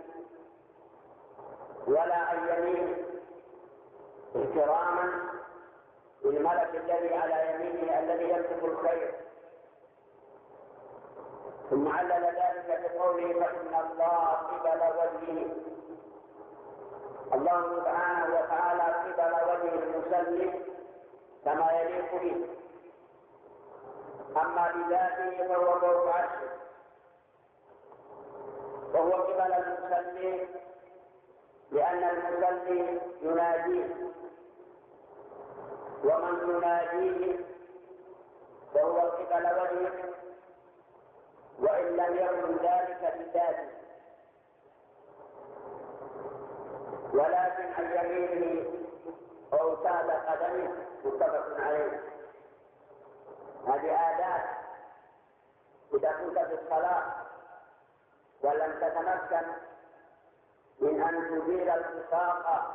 ولا عن يمينه احتراما للملك الذي على يمينه الذي يمسك الخير. ثم علل ذلك بقوله فإن الله قبل وجهه، الله سبحانه وتعالى قبل وجه المسلم كما يليق به، أما بذاته فهو فوق عرشه، وهو قبل المسلم لأن المسلم يناديه، ومن يناديه فهو قبل وجهه وإن لم يكن ذلك بذاته، ولكن عن يمينه أو تحت قدمه متفق عليه. هذه آداب إذا كنت في الصلاة ولم تتمكن من أن تدير الوثاق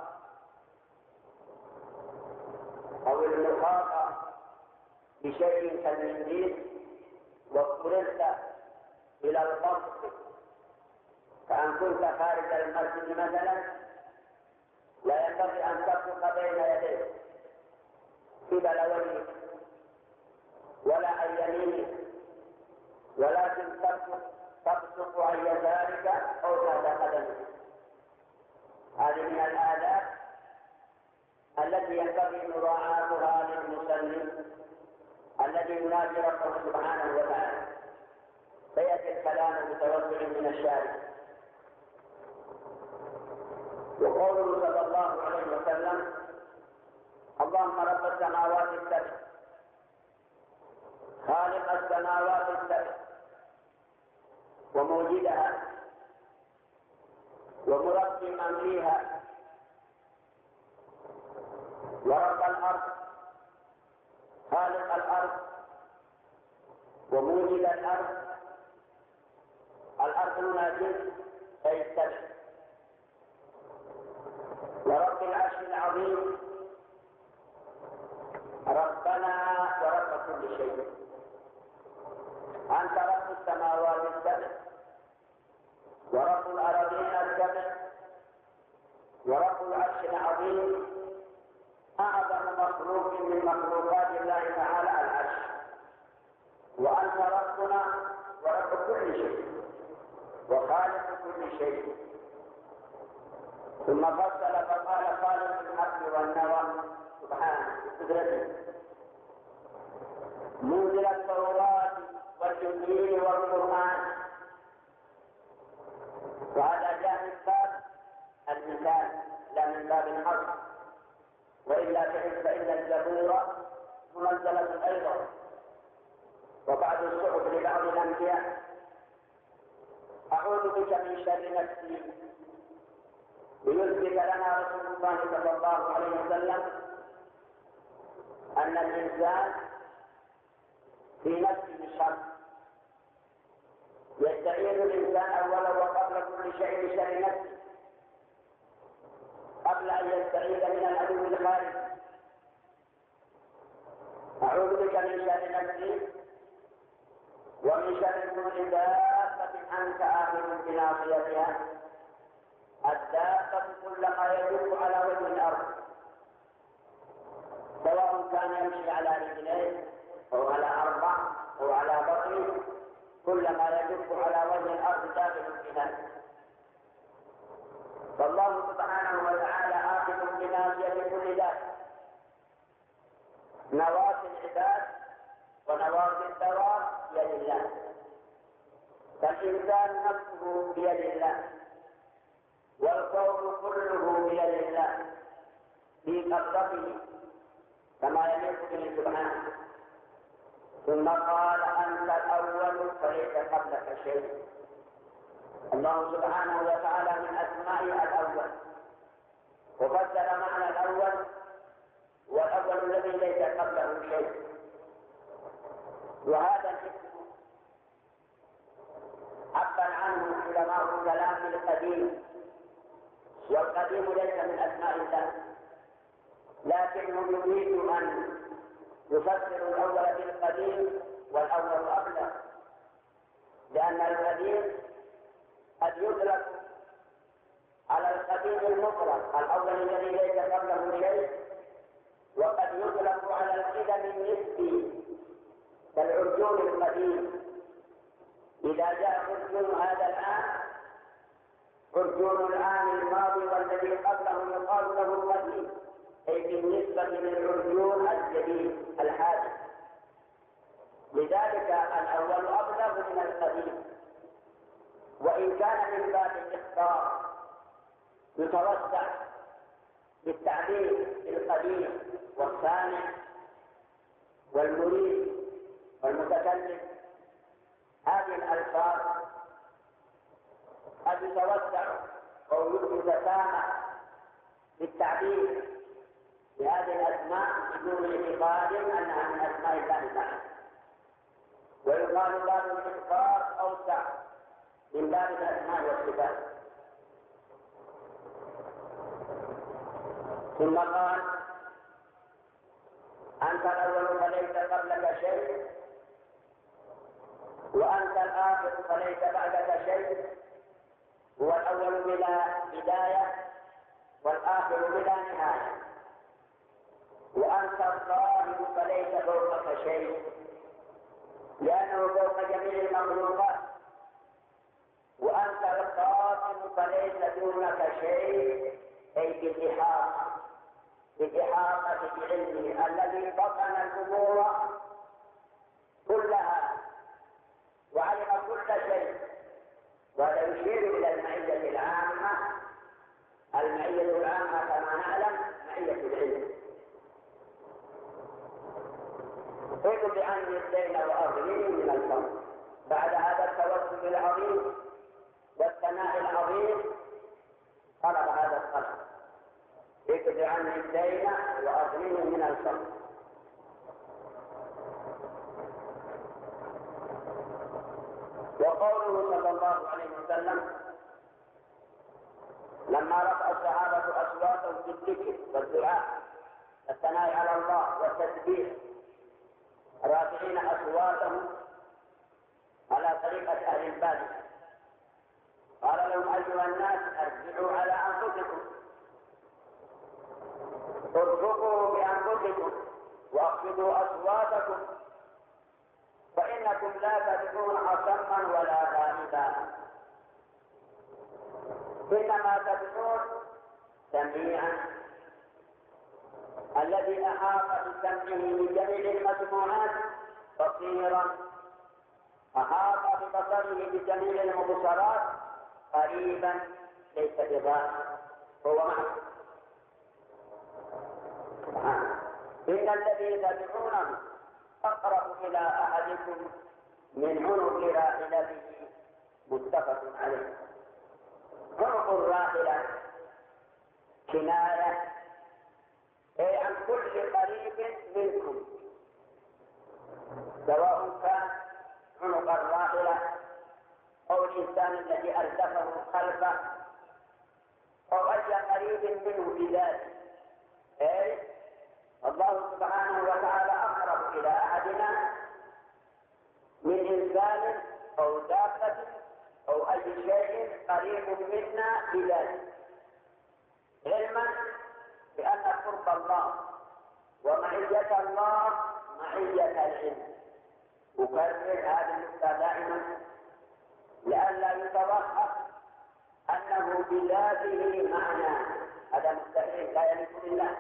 أو المخاطة بشيء كالمنديل واضطررت إلى القبض، كأن كنت خارج المسجد مثلا، لا ينبغي أن تبصق بين يديك قبل وجهك ولا عن يمينك، ولكن تبصق عن يسارك أو تحت قدمك. هذه من الآداب التي ينبغي مراعاتها للمسلم الذي ينادي ربه سبحانه وتعالى. فيأتي الكلام متوسع من الشارع. وقوله صلى الله عليه وسلم اللهم رب السماوات السبع خالق السماوات السبع وموجدها ومربي من فيها، ورب الأرض خالق الأرض وموجد الأرض، الأرض مناسب أي السبع، ورب العرش العظيم ربنا ورب كل شيء، أنت رب السماوات السبع ورب الأراضين السبع ورب العرش العظيم، أعظم مخلوق من مخلوقات الله تعالى العرش، وأنت ربنا ورب كل شيء وخالق كل شيء. ثم فصل فقال خالق الحق والنوى سبحانه بقدرته، منزل التوراة والإنجيل والقرآن. وهذا جاء من باب المثال لا من باب الحصر، وإلا فإن الزبور منزلة أيضا وبعض الصحف لبعض الأنبياء. أعوذ بك من شر نفسي، ليثبت لنا رسول الله صلى الله عليه وسلم أن الإنسان في نفسه شر، يستعيذ الإنسان أولا وقبل كل شيء بشر نفسه، قبل أن يستعيذ من العدو الخارجي. أعوذ بك من شر نفسي ومن شر كل دابة أنت آخذ بناصيتها. الدابة كل ما يدب على وجه الأرض، سواء كان يمشي على رجلين أو على أربع أو على بطن، كل ما يدب على وجه الأرض داخل فيها. فالله سبحانه وتعالى آخذ بناصية كل ذات، نواصي العباد ونواصي الدواب بيد الله، فالإنسان نفسه بيد الله، والكون كله بيد الله في قبضته كما يليق به سبحانه. ثم قال أنت الأول فليس قبلك شيء. الله سبحانه وتعالى من أسمائه الأول، وفسر معنى الأول والأول الذي ليس قبله شيء. وهذا الاسم عبر عنه علماء الكلام القديم، والقديم ليس من أسماء الله، لكنه يريد أن يفسر الأول بالقديم والأول أبلغ، لأن القديم قد يطلق على القديم المطلق الأول الذي ليس قبله شيء، وقد يطلق على القدم النسبي كالعرجون القديم. إذا جاء عرجون هذا الآن، عرجون الآن الماضي والذي قبله يقال له القديم، أي بالنسبة للعرجون الجديد الحادث. لذلك الأول أبلغ من القديم، وإن كان من باب الإخبار يتوسع بالتعبير بالقديم والسامع والمريد والمتكلم. هذه الألفاظ قد يتوسع أو يتسامح بالتعبير بهذه الأسماء بدون اعتقاد أنها من أسماء الله تعالى، ويقال باب الإخبار أوسع من باب الأسماء والصفات. ثم قال: أنت الأول فليس قبلك شيء، وأنت الآخر فليس بعدك شيء، هو الأول بلا بداية والآخر بلا نهاية، وأنت الظاهر فليس فوقك شيء لأنه فوق جميع المخلوقات، وأنت الخاتم فليس دونك شيء، أي بالإحاطة بالإحاطة بعلمه الذي بطن الأمور كلها وعلم كل شيء. وهذا يشير إلى المعية العامة. المعية العامة كما نعلم معية العلم. اقض عني الدين وأغنني من الفقر. بعد هذا التوسل العظيم والثناء العظيم طلب هذا الطلب: اقض عني الدين وأغنني من الفقر. وقوله صلى الله عليه وسلم لما رفع الصحابة أصواتهم في الذكر والدعاء الثناء على الله والتسبيح، رافعين أصواتهم على طريقة أهل البادية، قال لهم: أيها الناس ارجعوا على أنفسكم، ارفقوا بأنفسكم واخفضوا أصواتكم، فإنكم لا تدعون أصما ولا غائبا، إنما تدعون سميعا الذي أحاط بسمعه بجميع المسموعات، بصيرا أحاط ببصره بجميع المبصرات، قريبا ليس بغائب هو معه. إن الذي تدعونه أقرب إلى أحدكم من عنق راحلته، متفق عليه. عنق الراحلة كناية أي عن كل قريب منكم، سواء كان عنق الراحلة أو الإنسان الذي أردفه خلفه أو أي قريب منه بذاته. أي الله سبحانه وتعالى أقرب إلى أحدنا من إنسان أو دابة أو أي شيء قريب منا بذاته، علما بأن قرب الله ومعية الله معية العلم. أكرر هذه النقطة دائما لئلا يتوهم أنه بذاته معنى، هذا مستحيل لا يليق بالله.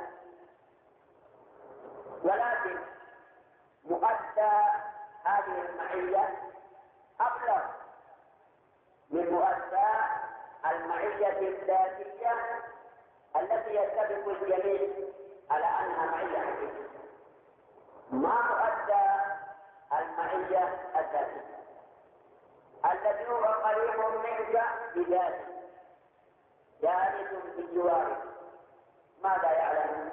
ولكن مؤدى هذه المعية أبلغ من مؤدى المعية الذاتية التي يتفق الجميع على أنها معية حقيقية. ما مؤدى المعية الذاتية الذي هو قريب منك بذاته، جالس بجوارك، ماذا يعلم؟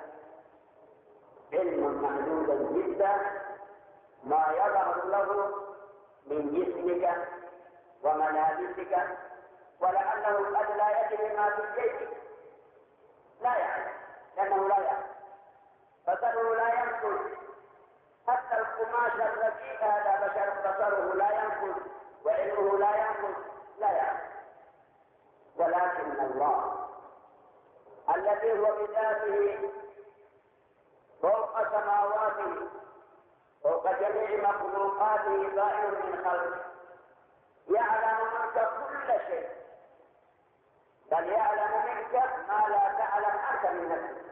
علم محدودا جدا ما يظهر له من جسمك وملابسك، ولعله قد لا يدري ما في جيبك، لا يعلم لأنه لا يعلم، بصره لا ينقل، حتى القماش الرقيق هذا بشر بصره لا ينقل وعلمه لا ينقص لا يعلم، ولكن الله الذي هو بذاته فوق سماواته فوق جميع مخلوقاته بائن من خلقه يعلم منك كل شيء، بل يعلم منك ما لا تعلم أنت من نفسك،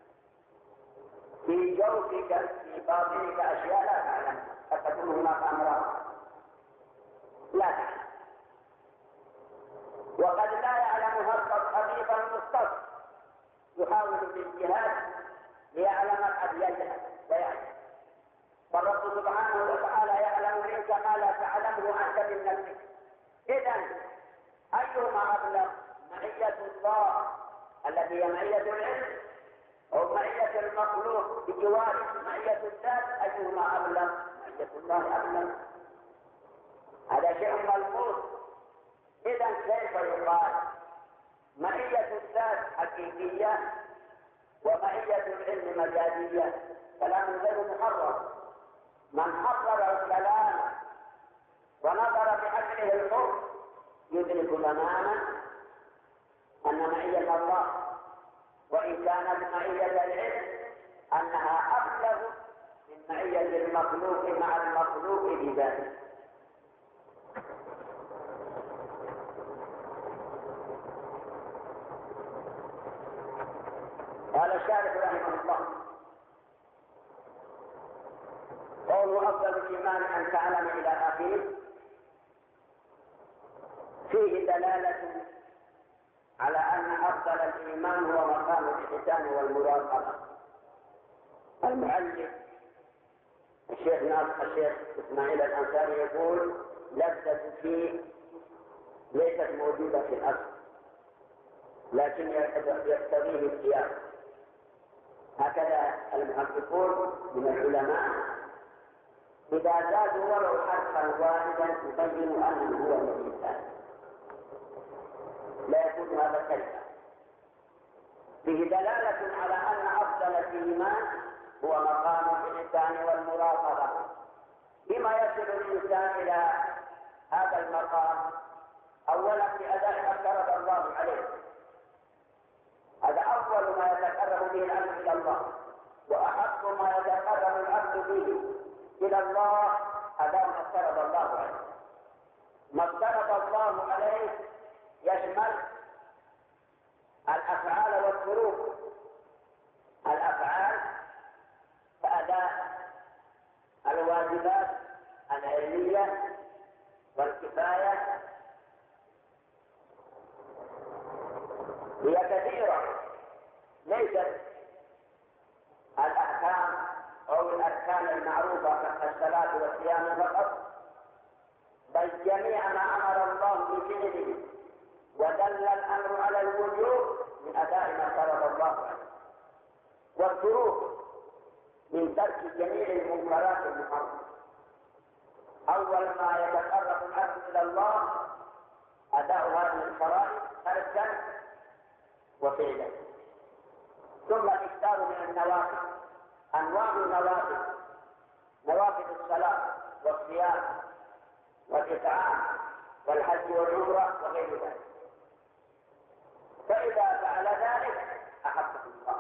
في جوفك في باطنك أشياء لا تعلم، قد تكون هناك أمراض لا تعلم، وقد لا يعلمها الطبيب المختص يحاول بالاجتهاد ليعلم قد يجهل ويعلم، فالرب سبحانه وتعالى يعلم منك ما لا تعلمه أنت من نفسك. إذن أيهما أبلغ، معية الله التي هي معية العلم أو معية المخلوق بجواره معية الذات؟ أيهما أبلغ؟ معية الله أبلغ، هذا شيء ملموس. إذن كيف يقال معية الذات حقيقية ومعية العلم مجازية؟ كلام غير محرر. من حرر الكلام ونظر بعقله الحر يدرك تماما أن معية الله وإن كانت معية العلم أنها أبلغ من معية المخلوق مع المخلوق بذاته. قال الشارح رحمه الله: قول أفضل الإيمان أن تعلم إلى آخره فيه دلالة على أن أفضل الإيمان هو مقام الإحسان والمراقبة. المؤلف الشيخ ناصر الشيخ إسماعيل الأنصاري يقول: لذة فيه ليست موجودة في الأصل لكن يقتضيه السياق. هكذا المحققون من العلماء إذا زادوا ولو حرفا واحدا يبين أنه هو الإنسان لا يكون هذا الكلمة. فيه دلالة على أن أفضل الإيمان هو مقام الإحسان والمراقبة. بما يصل الإنسان إلى هذا المقام؟ أولا بأداء ما افترض الله عليه، هذا أول ما يتقرب به العبد إلى الله، وأحق ما يتقرب العبد به إلى الله أداء ما افترض الله عليه. ما افترض الله عليه يشمل الأفعال والتروك. الأفعال كأداء الواجبات العلمية والكفاية هي كثيرة، ليست الأحكام أو الأركان المعروفة كالصلاة والصيام فقط، بل جميع ما أمر الله بفعله ودل الأمر على الوجوب من أداء ما فرض الله عليه، والتروك من ترك جميع المنكرات المحرمة. أول ما يتقرب العبد إلى الله أداء هذه الفرائض تركا وفعلا، ثم الإكثار من النوافل، أنواع النوافل، نوافل الصلاة والصيام والإطعام والحج والعمرة وغير ذلك. فإذا فعل ذلك أحبه الله،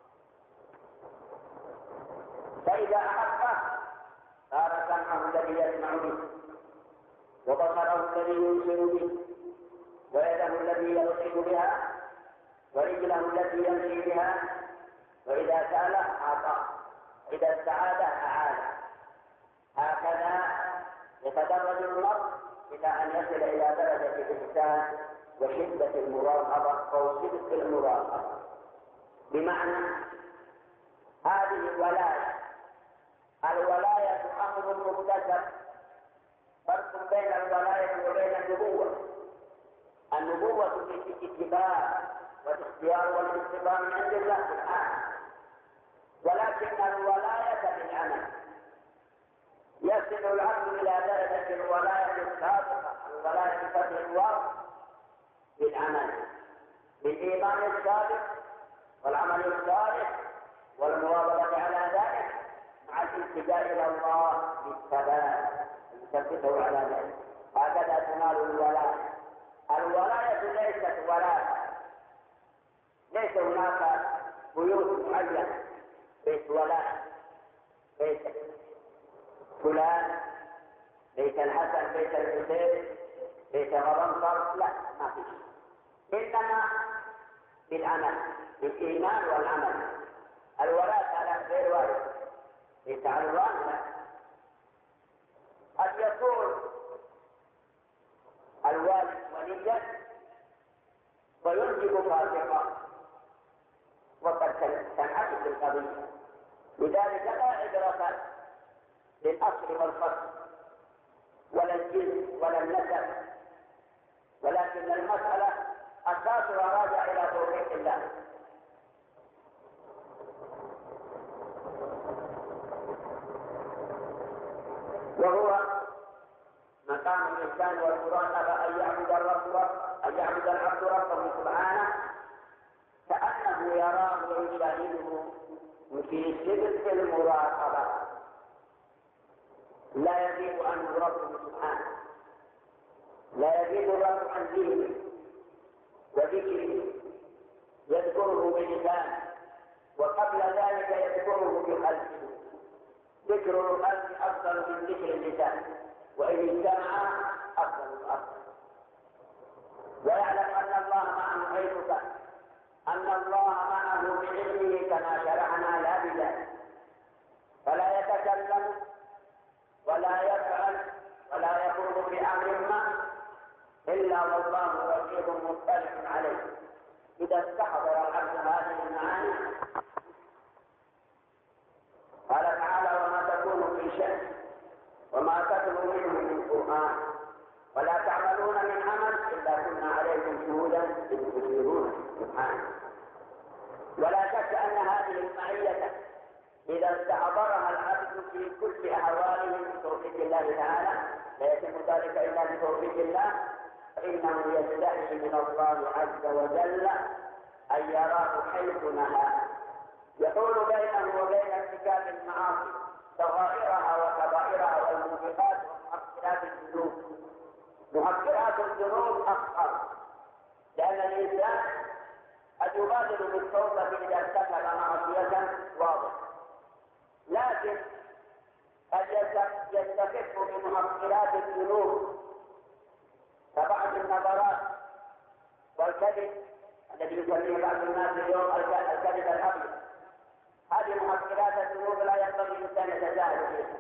فإذا أحبه صار سمعه الذي يسمع به، وبصره الذي يبصر به، ويده الذي يبصر بها، ورجله التي يمشي بها، وإذا سأل أعطاه، إذا استعاذ أعانه. هكذا يتدرج المرء إلى أن يصل إلى درجة الإحسان وشدة المراقبة أو صدق المراقبة. بمعنى هذه الولاية، الولاية أمر مكتسب، فرق بين الولاية وبين النبوة. النبوة في الاتباع والاختيار والاستقامة من عند الله سبحانه، ولكن الولاية بالعمل. يصل العبد إلى درجة الولاية السابقة، الولاية بفتح الواو، بالعمل، بالإيمان السابق والعمل الصالح والمواظبة على ذلك، مع الالتجاء إلى الله بالثبات يثبته على ذلك. هكذا تنال الولاية. الولاية ليست ولاية، ليس هناك بيوت معينة بيت ولاية، بيت فلان، بيت الحسن، بيت الحسين، بيت غضنفر، لا، ما فيش. إنما بالعمل، بالإيمان والعمل. الولاء على غير وارد، ليس على الوالد. قد يكون الوالد وليا وينجب فاسقا، وقد تنعكس القضية. لذلك لا عبرة للأصل والفصل ولا الجنس ولا النسب، ولكن المسألة أساسها راجع إلى توفيق الله. وهو مقام الإنسان والمراقبة أن يعبد الرب أن يعبد العبد ربه سبحانه كأنه يراه ويشاهده في صدق المراقبة، لا يغيب عنه ربه سبحانه، لا يغيب الرب عن ذهنه وذكره، يذكره بلسانه، وقبل ذلك يذكره بقلبه. ذكر القلب أفضل من ذكر اللسان، وإن اجتمع أفضل الأفضل. ويعلم أن الله معه حيث كان، أن الله معه بعلمه كما شرعنا لا بذلك، فلا يتكلم ولا يفعل ولا يقول بأمر ما إلا والله رقيب مطلع عليه. إذا استحضر العبد هذه المعاني قال تعالى: وما تكون في شأن وما تتلو منه من قرآن ولا تعملون من عمل إلا كنا عليكم شهودا إذ تفيضون سبحانه. ولا شك أن هذه المعية إذا استحضرها العبد في كل أحواله بتوفيق الله تعالى، لا يتم ذلك إلا بتوفيق الله، فإنه يستحي من الله عز وجل أن يراه حيث نهى، يحول بينه وبين ارتكاب المعاصي صغائرها وكبائرها والموبقات ومحقرات الذنوب. محقرات الذنوب أخطر، لأن الإنسان قد يبادر بالتوبة إذا ارتكب معصية واضحة، لكن قد يستخف بمحقرات الذنوب كبعض النظرات والكذب الذي يسميه بعض الناس اليوم الكذب الأبيض. هذه محقرات الذنوب لا ينبغي الإنسان يتجاهل فيها.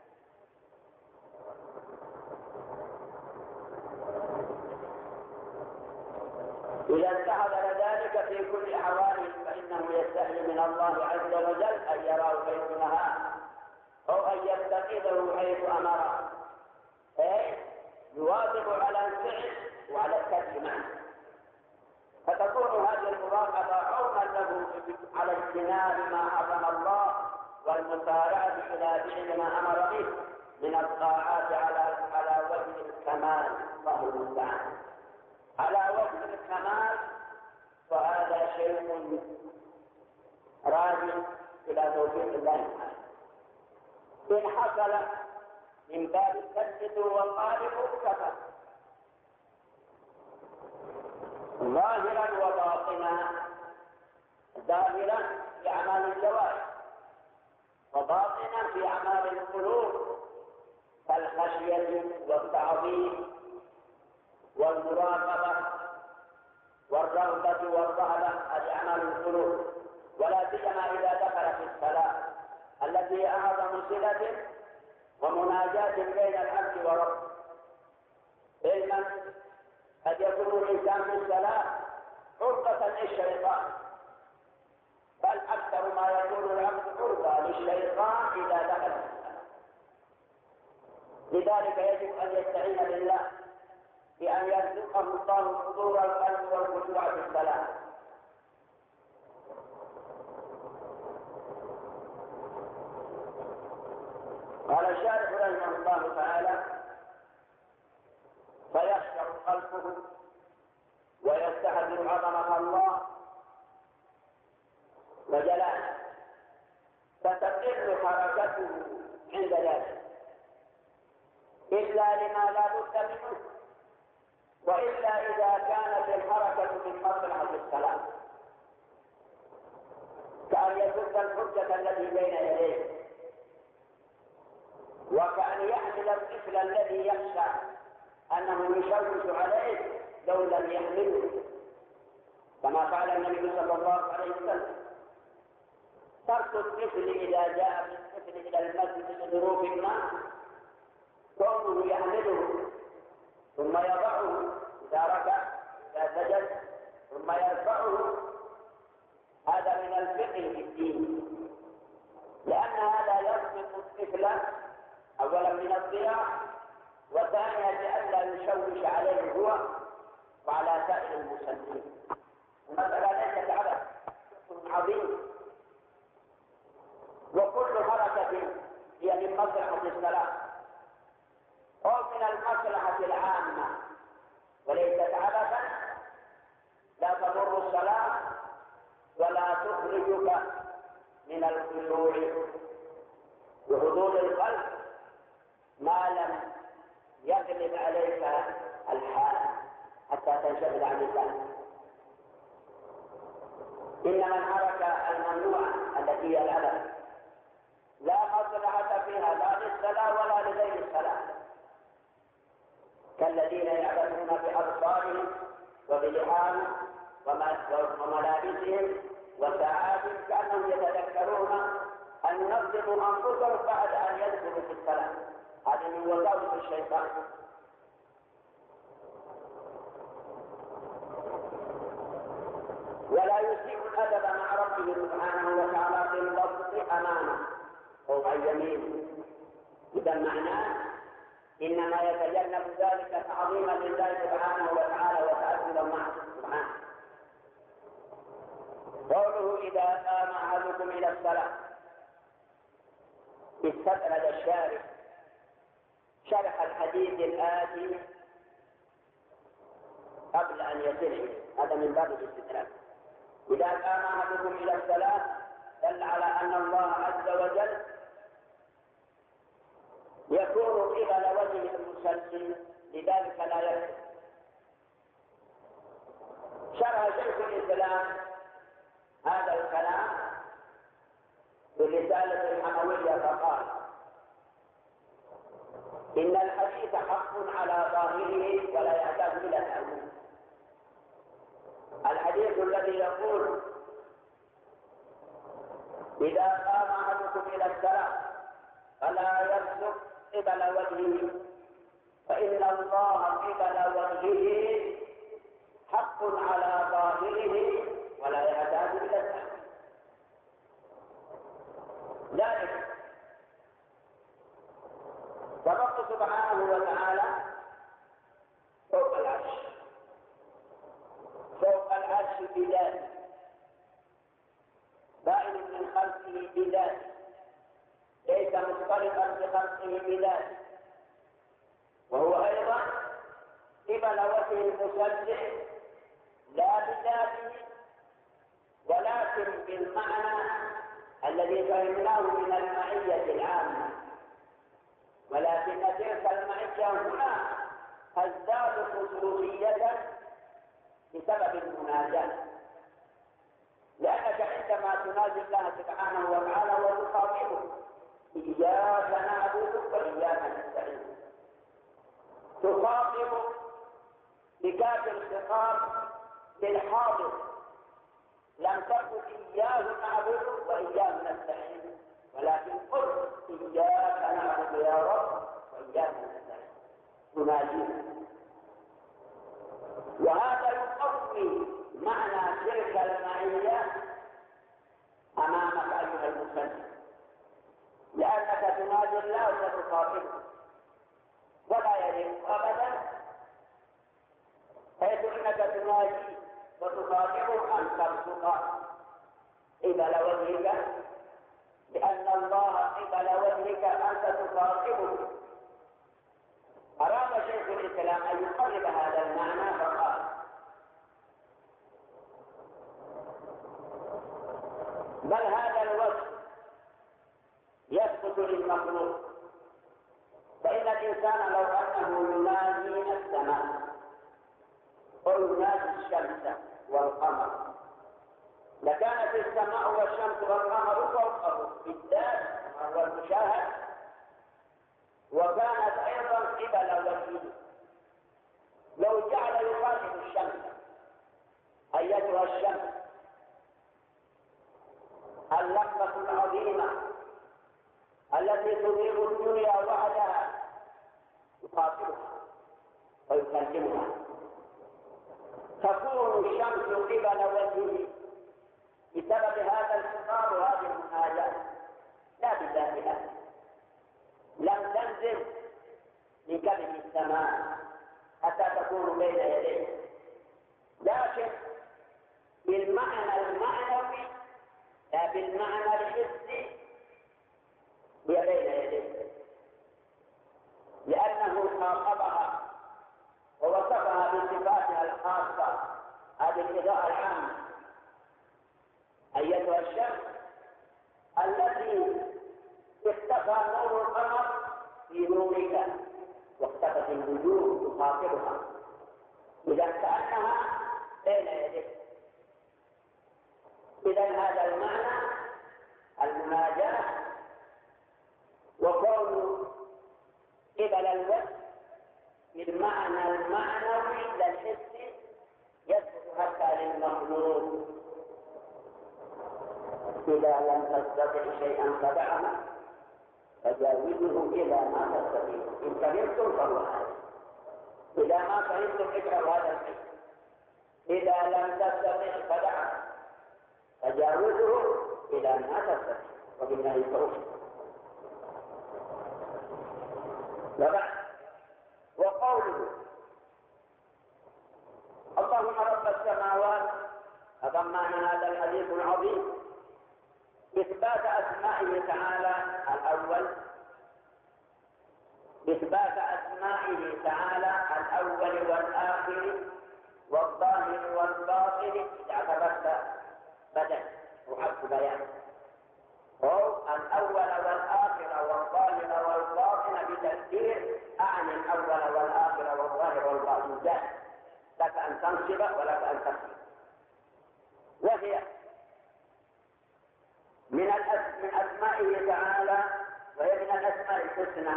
إذا استحضر ذلك في كل أحواله فإنه يستحي من الله عز وجل أن يراه حيث نهاه أو أن يفتقده حيث أمره، أي يواظب على الفعل وعلى الترك معه، فتكون هذه المراقبة عونا له على اجتناب ما حرم الله والمسارعة إلى فعل ما أمر به من الطاعات على على وجه الكمال. الله المستعان. على وجه الكمال، فهذا شيء راجع إلى توفيق الله تعالى. إن حصل من باب التثبيت والقالب كفى، ظاهرا وباطنا، ظاهرا في أعمال الجوارح وباطنا في أعمال القلوب كالخشية والتعظيم والمراقبة والرغبة والرهبة، هذه أعمال القلوب، ولا سيما إذا دخل في الصلاة التي هي أعظم صلة ومناجاة بين العبد وربه. علما قد يكون الإنسان في الصلاة عرضة للشيطان، بل أكثر ما يكون العبد عرضة للشيطان إذا دخل في الصلاة. لذلك يجب أن يستعين بالله بأن يرزقه الله حضور القلب والخشوع في الصلاة. قال الشارح رحمه الله تعالى: فيخشع قلبه ويستحضر عظمة الله وجلاله، فتقل حركته عند ذلك، إلا لما لا بد منه، وإلا إذا كانت الحركة من مصلحة الصلاة كأن يسد الحجة التي بين يديه، وكأن يحمل الطفل الذي يخشى أنه يشوش عليه لو لم يحمله، كما قال النبي صلى الله عليه وسلم: ترك الطفل إذا جاء بالطفل إلى المسجد لظروف ما كونه يحمله ثم يضعه إذا ركع إذا سجد ثم يرفعه، هذا من الفقه في الدين، لأن هذا يسقط الطفل أولا من الضياع، وثانيا لئلا يشوش عليه هو وعلى سائر المسلمين. المسألة ليست عبث، عظيم، وكل حركة هي من مصلحة الصلاة أو من المصلحة العامة وليست عبثا لا تضر الصلاة ولا تخرجك من الخشوع وحضور القلب ما لم يغلب عليك الحال حتى تنشغل عن الله. إنما الحركة الممنوعة التي هي العبث لا مصلحة فيها لا للصلاة ولا لغير الصلاة، كالذين يعبثون بأبصارهم وبلحامهم وملابسهم وساعاتهم كأنهم يتذكرون أن ينظموا أنفسهم بعد أن يدخلوا في الصلاة. هذه من وساوس الشيطان. ولا يسيء الأدب مع ربه سبحانه وتعالى في اللفظ أمامه أو عن يمينه. إذا معناه إنما يتجنب ذلك تعظيما لله سبحانه وتعالى وتأدبا معه سبحانه. قوله: إذا قام أحدكم إلى الصلاة، استطرد الشارح شرح الحديث الآتي قبل أن يصل إليه، هذا من باب الاستدراك. إذا قام أحدكم إلى الصلاة دل على أن الله عز وجل يكون قبل وجه المصلي، لذلك لا يكفر. شرح شيخ الإسلام هذا الكلام بالرسالة الحموية فقال: إن الحديث حق على ظاهره ولا يحتاج إلى تأويل. الحديث الذي يقول: إذا قام أحدكم إلى الصلاة فلا يبصق قبل وجهه فإن الله قبل وجهه حق على ظاهره ولا يحتاج إلى التأويل. ذلك فالرب سبحانه وتعالى فوق العرش، فوق العرش بذاته، بائن من خلقه بذاته، ليس مختلطا بخلقه بذاته، وهو أيضا قبل وجه المصلي لا بذاته ولكن بالمعنى الذي فهمناه من المعية العامة، ولكن تلك المعية هنا تزداد خصوصية بسبب المناجاة، لأنك عندما تناجي الله سبحانه وتعالى وتخاطبه: إياك نعبد وإياك نستعين، تخاطب بكاف الخطاب بالحاضر، لم تقل إياه نعبد وإياه نستعين، ولكن قل إياك نعبد يا رب وإياك نستعين، تناجيه. وهذا يقوي معنى تلك المعية أمامك أيها المسلم، لأنك تناجي الله وتخاطبه، ولا يليق أبدا حيث أنك تناجي وتخاطبه أن تبصق قبل وجهك، لأن الله قبل وجهك أنت تخاطبه. أراد شيخ الإسلام أن يقرب هذا المعنى فقال: بل هذا الوجه يثبت للمخلوق، فإن الإنسان لو بالذات وهو المشاهد، وكانت أيضا قبل وجهه. لو جعل يخاطب الشمس: أيتها الشمس اللقطة العظيمة التي تضيء الدنيا وحدها، يخاطبها ويكلمها، تكون الشمس قبل وجهه بسبب هذا الخطاب وهذه المناجاة، لا بذاتها. لم تنزل من كبد السماء حتى تكون بين يديه، لكن بالمعنى المعنوي لا بالمعنى الحسي هي بين يديه، لأنه خاطبها ووصفها بصفاتها الخاصة، هذه الإضاءة العامة: أيتها الشمس التي اختفى نور القمر في نورك واختفت النجوم تخاطبها، إذا كأنها بين يديك. إذا هذا المعنى المناجاة، وكون قبل الوجه بالمعنى المعنوي لا الحسي يثبت حتى للمخلوق: إذا لم تستطع شيئا فدعه فجاوزه إلى ما تستطيع. إن فهمتم فهو هذا، إذا ما فهمتم اجعلوا هذا الشيء. إذا لم تستطع فدعه فجاوزه إلى ما تستطيع، وبالله التوفيق. وبعد، وقوله: اللهم رب السماوات، أضمن هذا الحديث العظيم إثبات أسمائه تعالى الأول، إثبات أسمائه تعالى الأول والآخر والظاهر والباطن. إذا اعتبرت بدل وحق بيان، أو الأول والآخر والظاهر والباطن بتفسير أعني الأول والآخر والظاهر والباطن، جاء لك أن تنصب ولك أن تقصد. وهي من من أسمائه تعالى، وهي من الأسماء الحسنى،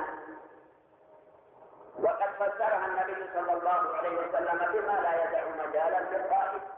وقد فسرها النبي صلى الله عليه وسلم بما لا يدع مجالا للقائل: